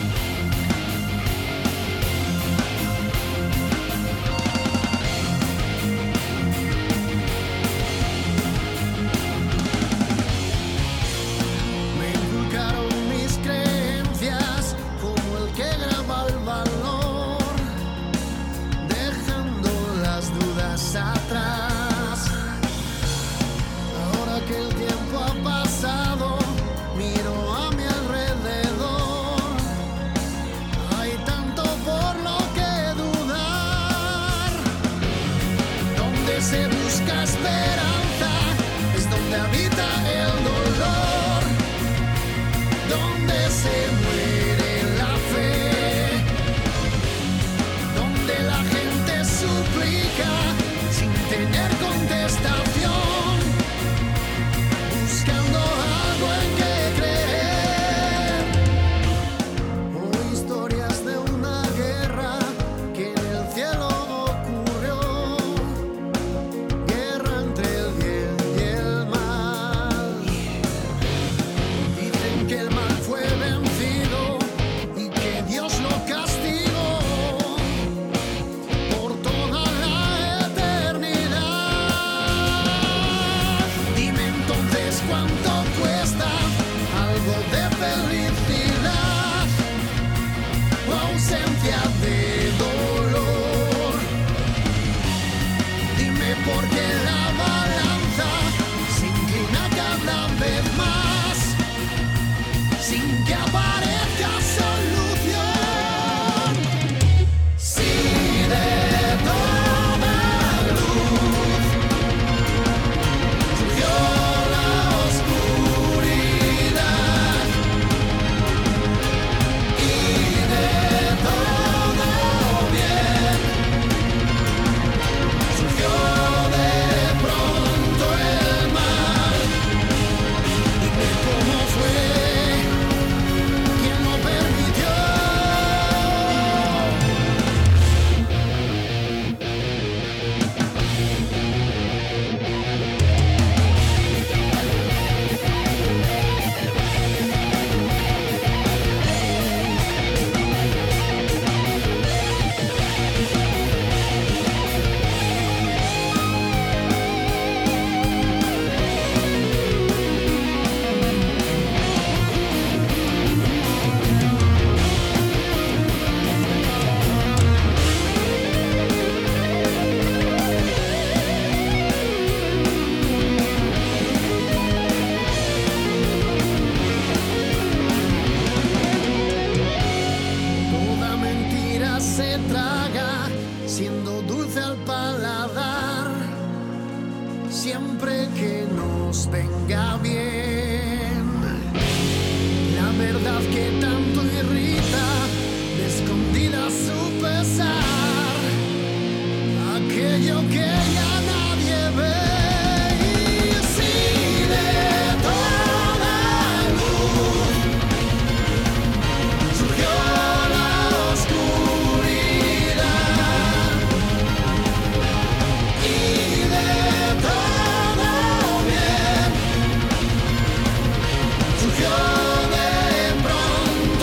Me inculcaron mis creencias como el que graba el valor, dejando las dudas atrás. Ahora que el tiempo ha pasado, miro a mi alrededor. Hay tanto por lo que dudar. Donde se busca esperanza es donde habita el dolor. Donde se muere la fe, donde la gente suplica sin tener contestación, buscando algo en que creer. O historias de una guerra que en el cielo ocurrió, guerra entre el bien y el mal. Dicen que el mal fue vencido y que Dios lo castigó por toda la eternidad. Dime entonces cuánto cuesta algo de felicidad o ausencia de dolor. Dime por qué la balanza se inclina cada vez más sin que aparezca solución. Si de toda luz surgió la oscuridad y de todo bien surgió de pronto el mal. Dime cómo fue, quién lo permitió. Toda mentira se traga, siendo dulce al paladar, siempre que nos venga bien. La verdad que tanto irrita, de escondida su pesar, aquello que ya nadie ve. Y si de toda luz surgió la oscuridad y de todo bien surgió de pronto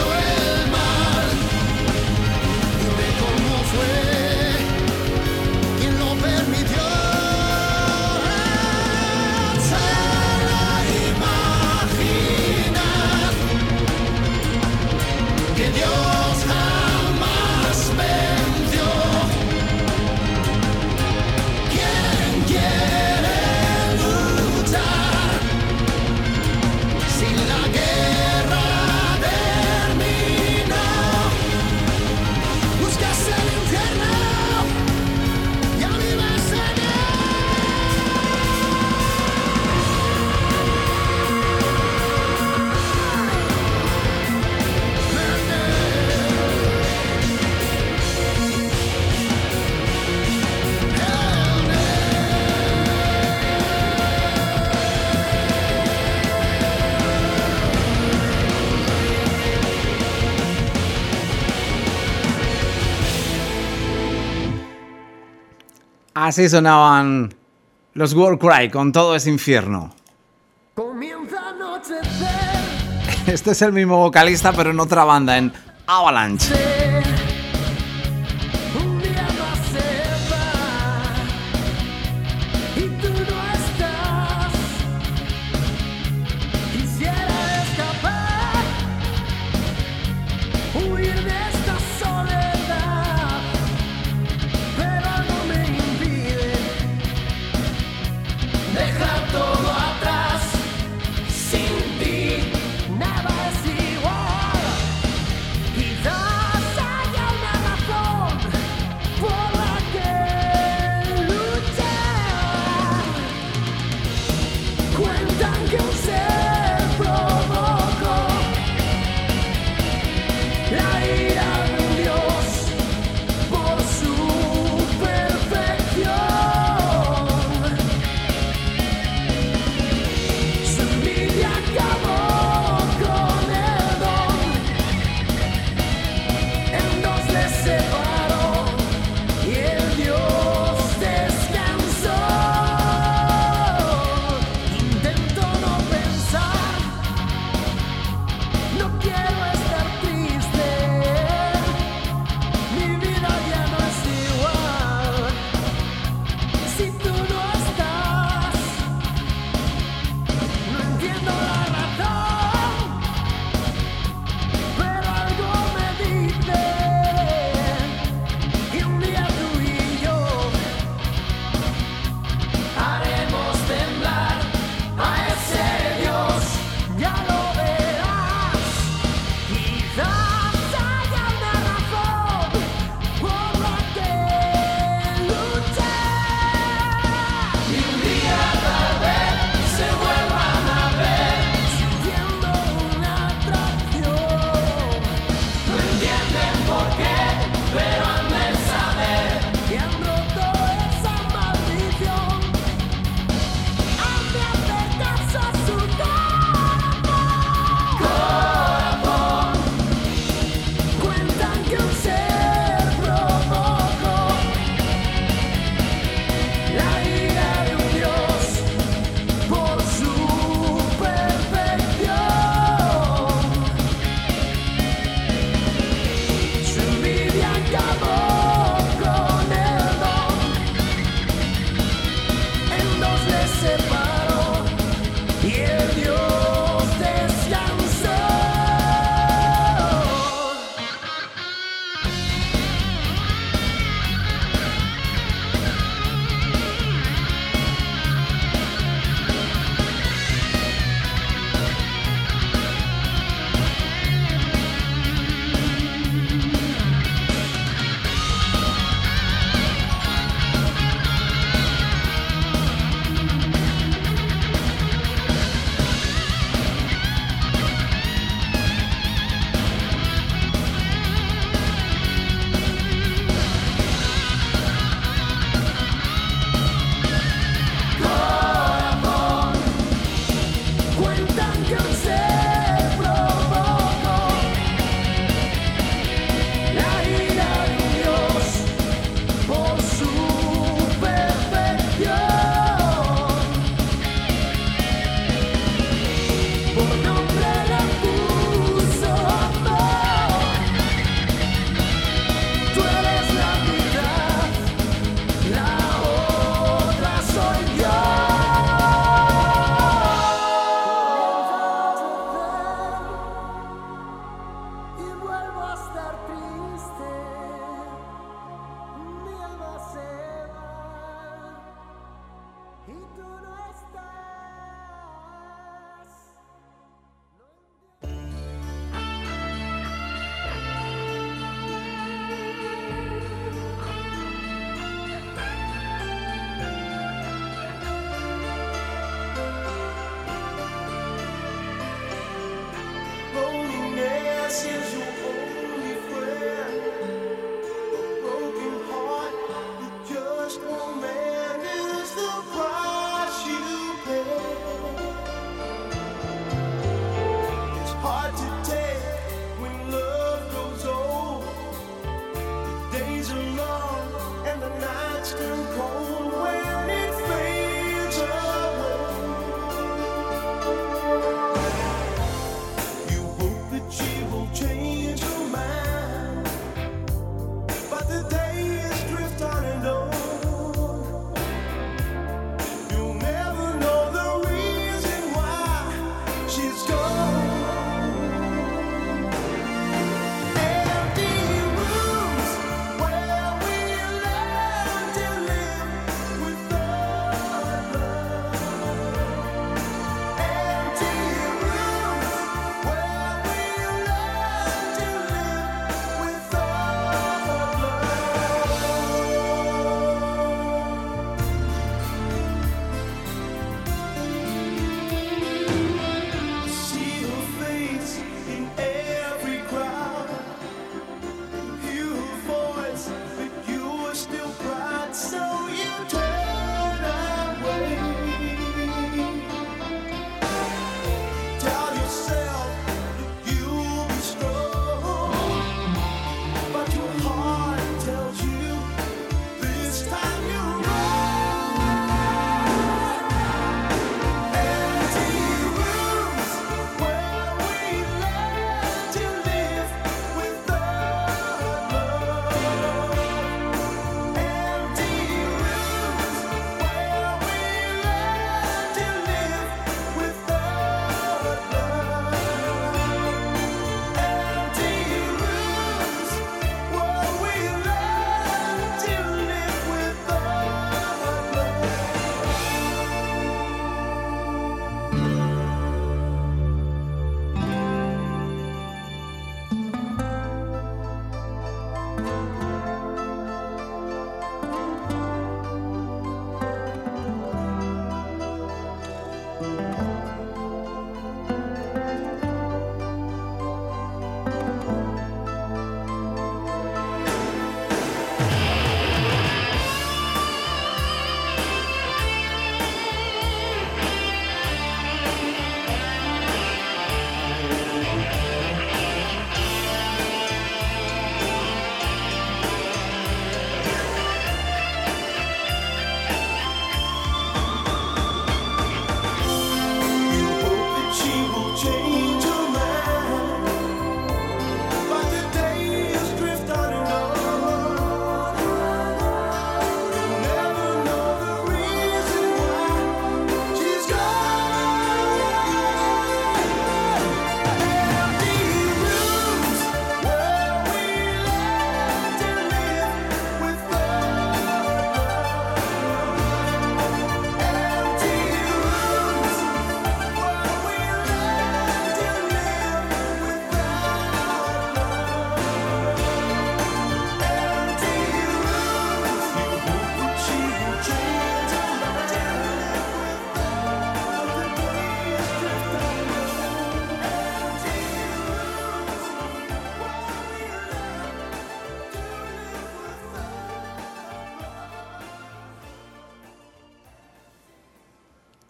Así sonaban los Warcry con Todo es infierno. Comienza a anochecer. Este es el mismo vocalista, pero en otra banda, en Avalanche. Un día más se va y tú no estás. Quisiera escapar, huir de esta soledad, pero no me impide dejar todo atrás. Sin ti nada es igual. Quizás haya una razón por la que luchar. Cuentan que un ser provocó la ira de un dios por su perfección. Su envidia acabó con el don. En dos les separó y el Dios descansó. Intento no pensar, no quiero estar triste. Mi vida ya no es igual si tú no estás. No entiendo la razón, pero algo me dice que un día tú y yo haremos temblar a ese Dios. Ya lo verás. Quizás haya una razón por la que luchar. Y un día tal vez se vuelvan a ver sintiendo una atracción. No entienden por qué, pero han de saber que han roto esa maldición. Han de hacer caso a su corazón. Cuentan que un ser provocó la ira de un dios por su perfección. Su envidia acabó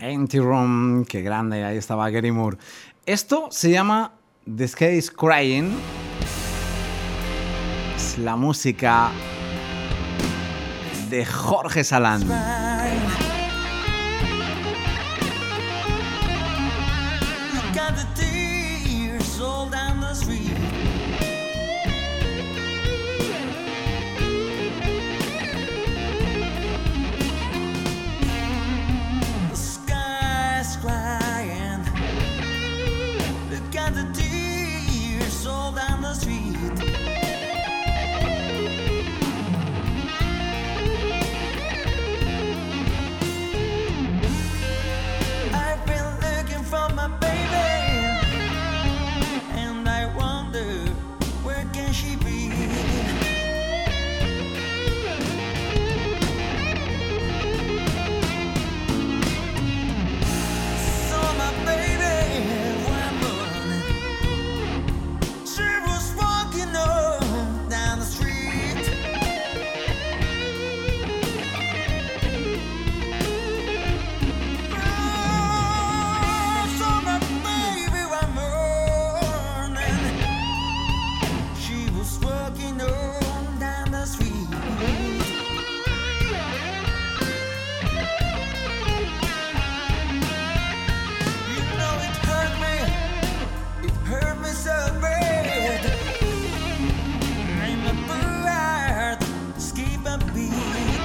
Empty Room, qué grande, ahí estaba Gary Moore. Esto se llama The Sky is Crying. Es la música de Jorge Salán. Got the tears all down the street. The sky's crying. Got the tears all down the street. I've been looking for my baby, and I wonder where can she be. Saw my baby one morning. She was walking on down the street. Saw my baby one morning. She was walking on down the street. You know it hurt me so bad. And my heart skip a beat.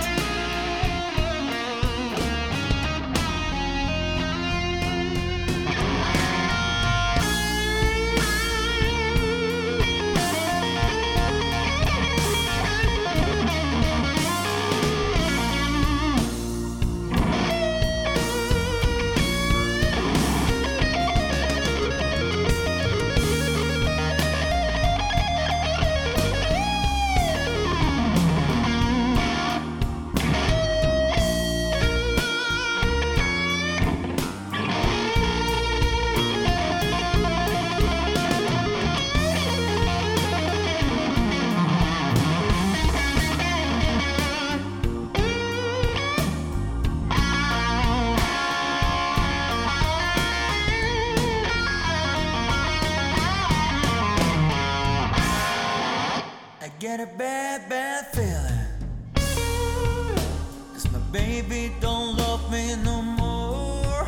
I get a bad, bad feeling. 'Cause my baby don't love me no more.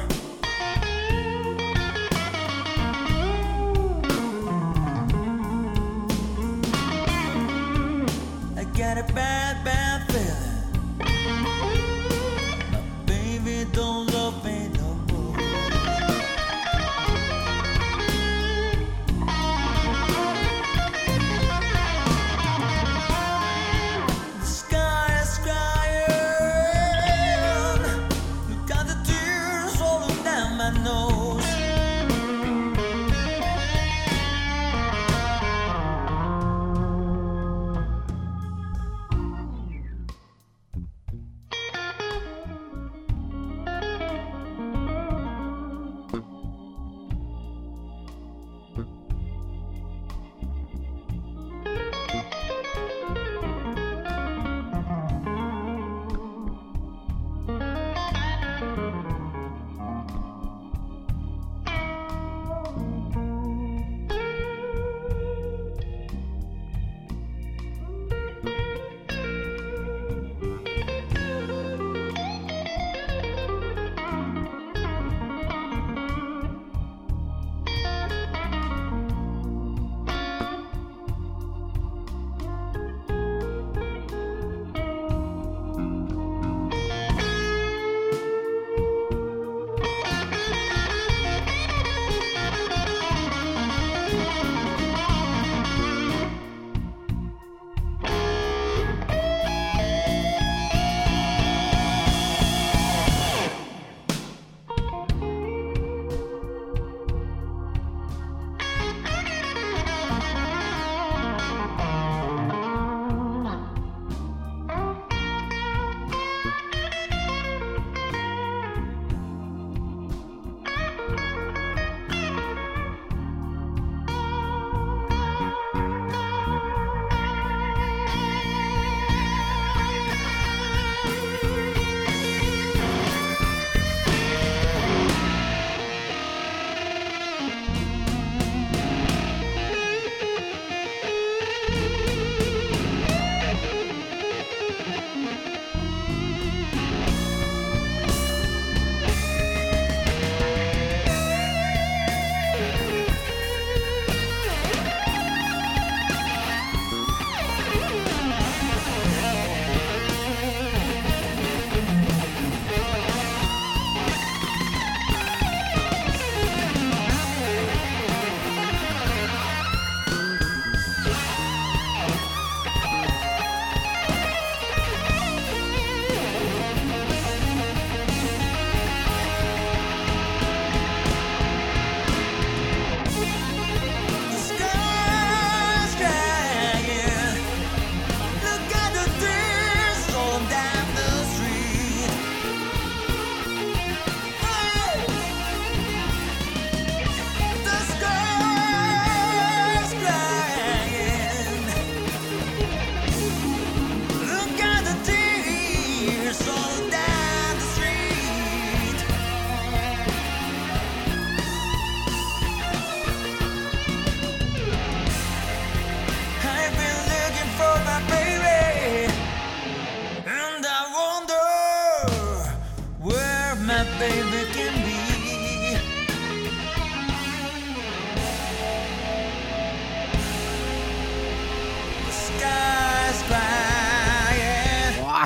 I get a bad, bad feeling. My baby don't love me no more. The sky is crying. Look at the tears rolling down my nose.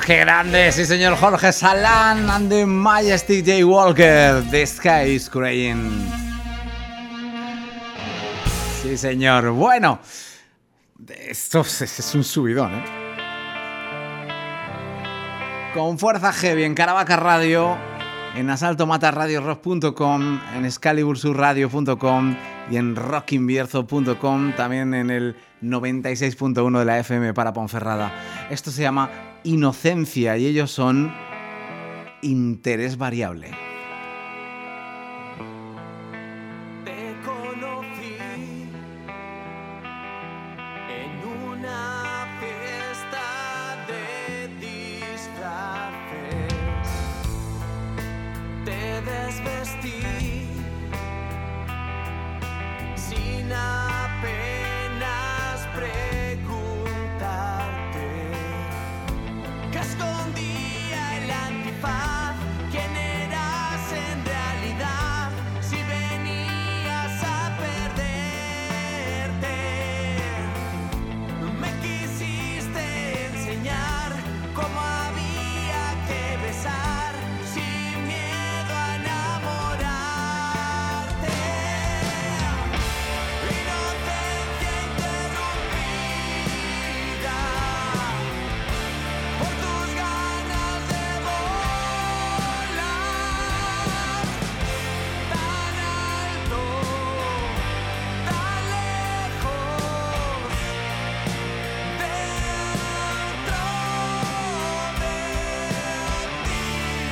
¡Qué grande! Sí, señor Jorge Salán and the Majestic J. Walker. The Sky is Crying. Sí, señor. Bueno, esto es un subidón, ¿eh? Con fuerza heavy en Caravaca Radio, en asaltomataradiorock.com, en excalibursurradio.com y en rockinbierzo.com, también en el 96.1 de la FM para Ponferrada. Esto se llama Inocencia y ellos son Interés Variable. Te conocí en una fiesta de disfraces. Te desvestí sin apenas preguntarte qué escondía el antifaz. ¿Quién eras en realidad? Si venías a perderte, me quisiste enseñar cómo había que besar sin miedo a enamorarte. Inocencia interrumpida por tus ganas de volar tan alto, tan lejos, dentro de ti.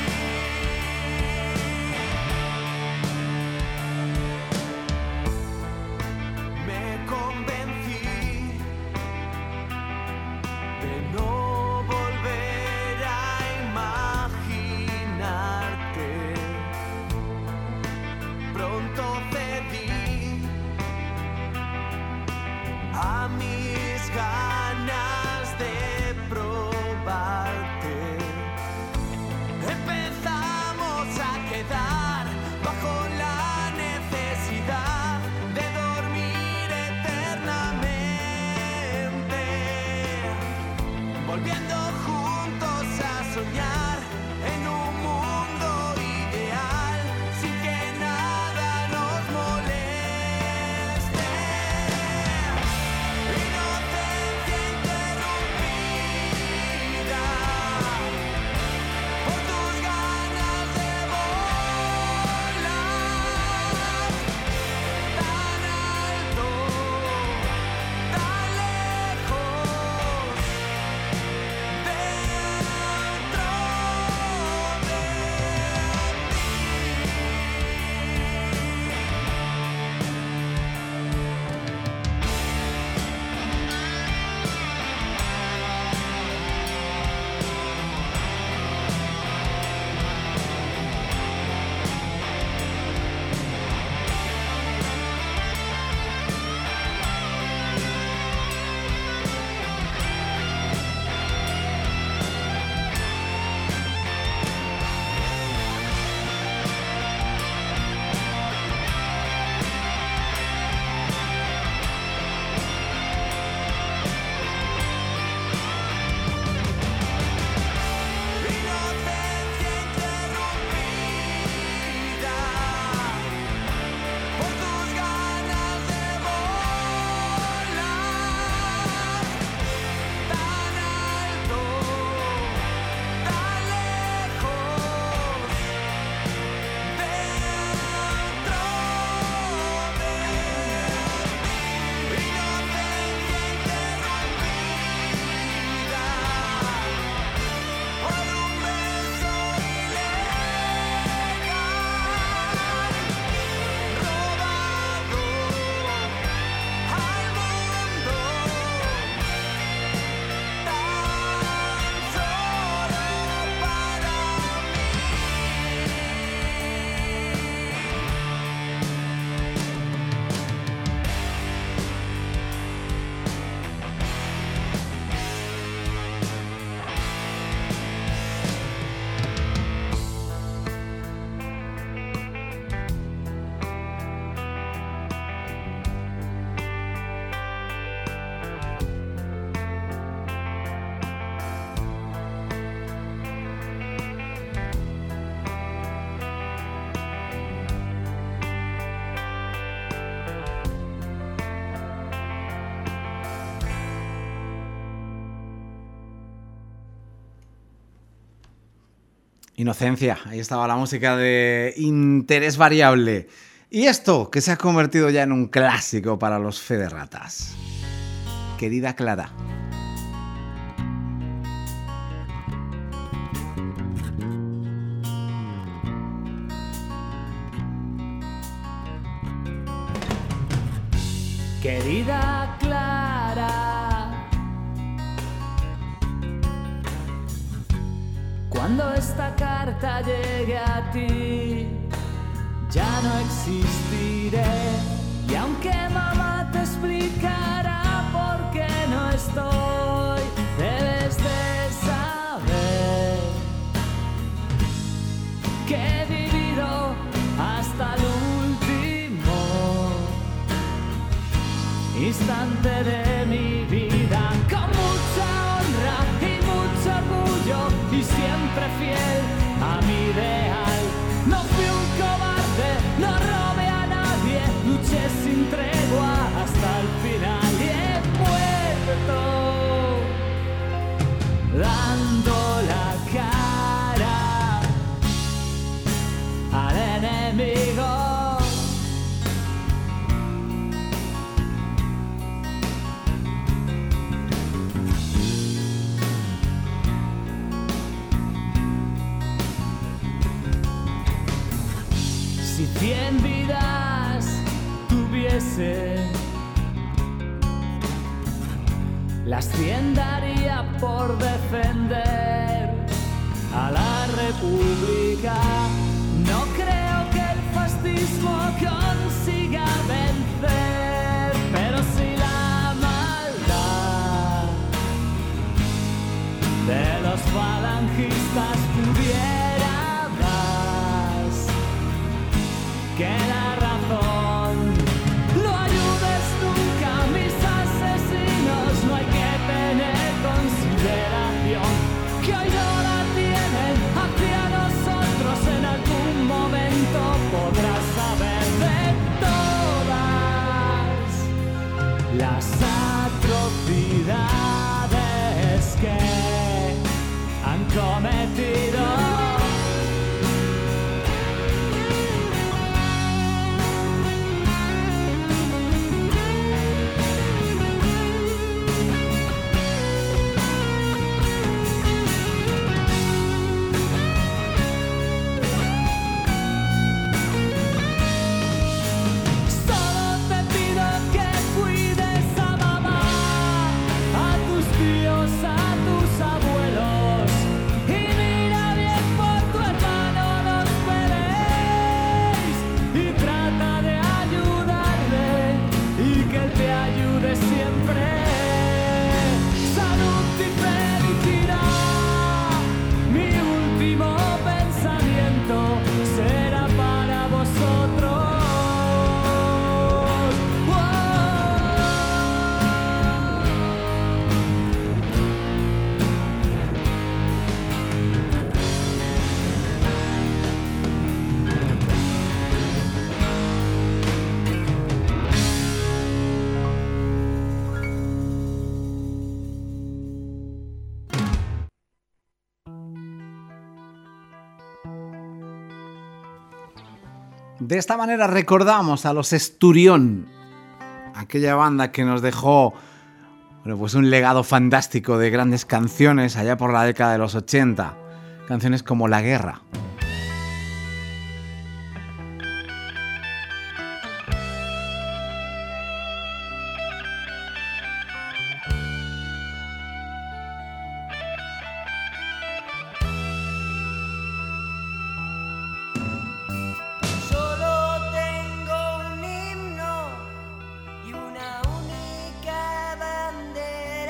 Me convencí de no volver a imaginarte. Pronto cedí a mis ganas de probarte. Empezamos a quedar bajo la necesidad de dormir eternamente, volviendo juntos a soñar en un mundo ideal sin que nada nos moleste. Inocencia interrumpida por tus ganas de volar tan alto, tan lejos, dentro Inocencia, ahí estaba la música de Interés Variable. Y esto, que se ha convertido ya en un clásico para los federatas. Querida Clara. Querida Clara, cuando esta carta llegue a ti, ya no existiré. Y aunque mamá te explicará por qué no estoy, debes de saber que he vivido hasta el último instante de mi vida con mucha honra y mucho orgullo y siempre fiel a mi ideal. No fui un cobarde, no robé a nadie, luché sin tregua hasta el final y he muerto dando la cara al enemigo. Si 100 vidas tuviese, las 100 daría por defender a la República. No creo que el fascismo consiga vencer, pero si la maldad de los falangistas pudiera más que la razón, no ayudes nunca a mis asesinos, no hay que tener consideración, que hoy no la tienen hacia nosotros, en algún momento podrás saber de todas las atrocidades que han cometido. De esta manera recordamos a los Esturión, aquella banda que nos dejó pues un legado fantástico de grandes canciones allá por la década de los 80. Canciones como La Guerra.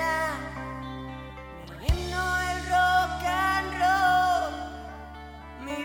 Mi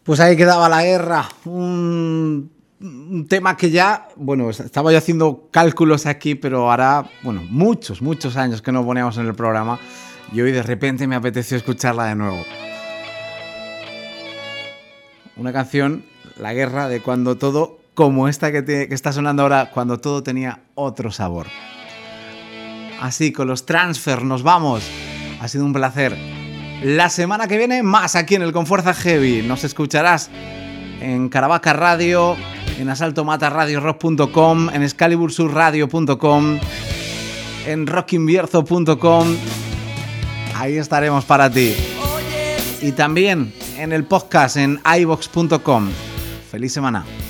Pues ahí quedaba La Guerra, un tema que ya, bueno, estaba yo haciendo cálculos aquí, pero hará, bueno, muchos años que no poníamos en el programa y hoy de repente me apeteció escucharla de nuevo. Una canción, La Guerra, de cuando todo, como esta que está sonando ahora, cuando todo tenía otro sabor. Así, con los Transfer nos vamos. Ha sido un placer. La semana que viene, más aquí en el Con Fuerza Heavy. Nos escucharás en Caravaca Radio, en asaltomataradiorock.com, en excalibursurradio.com, en rockinbierzo.com. Ahí estaremos para ti. Y también en el podcast en iVoox.com. Feliz semana.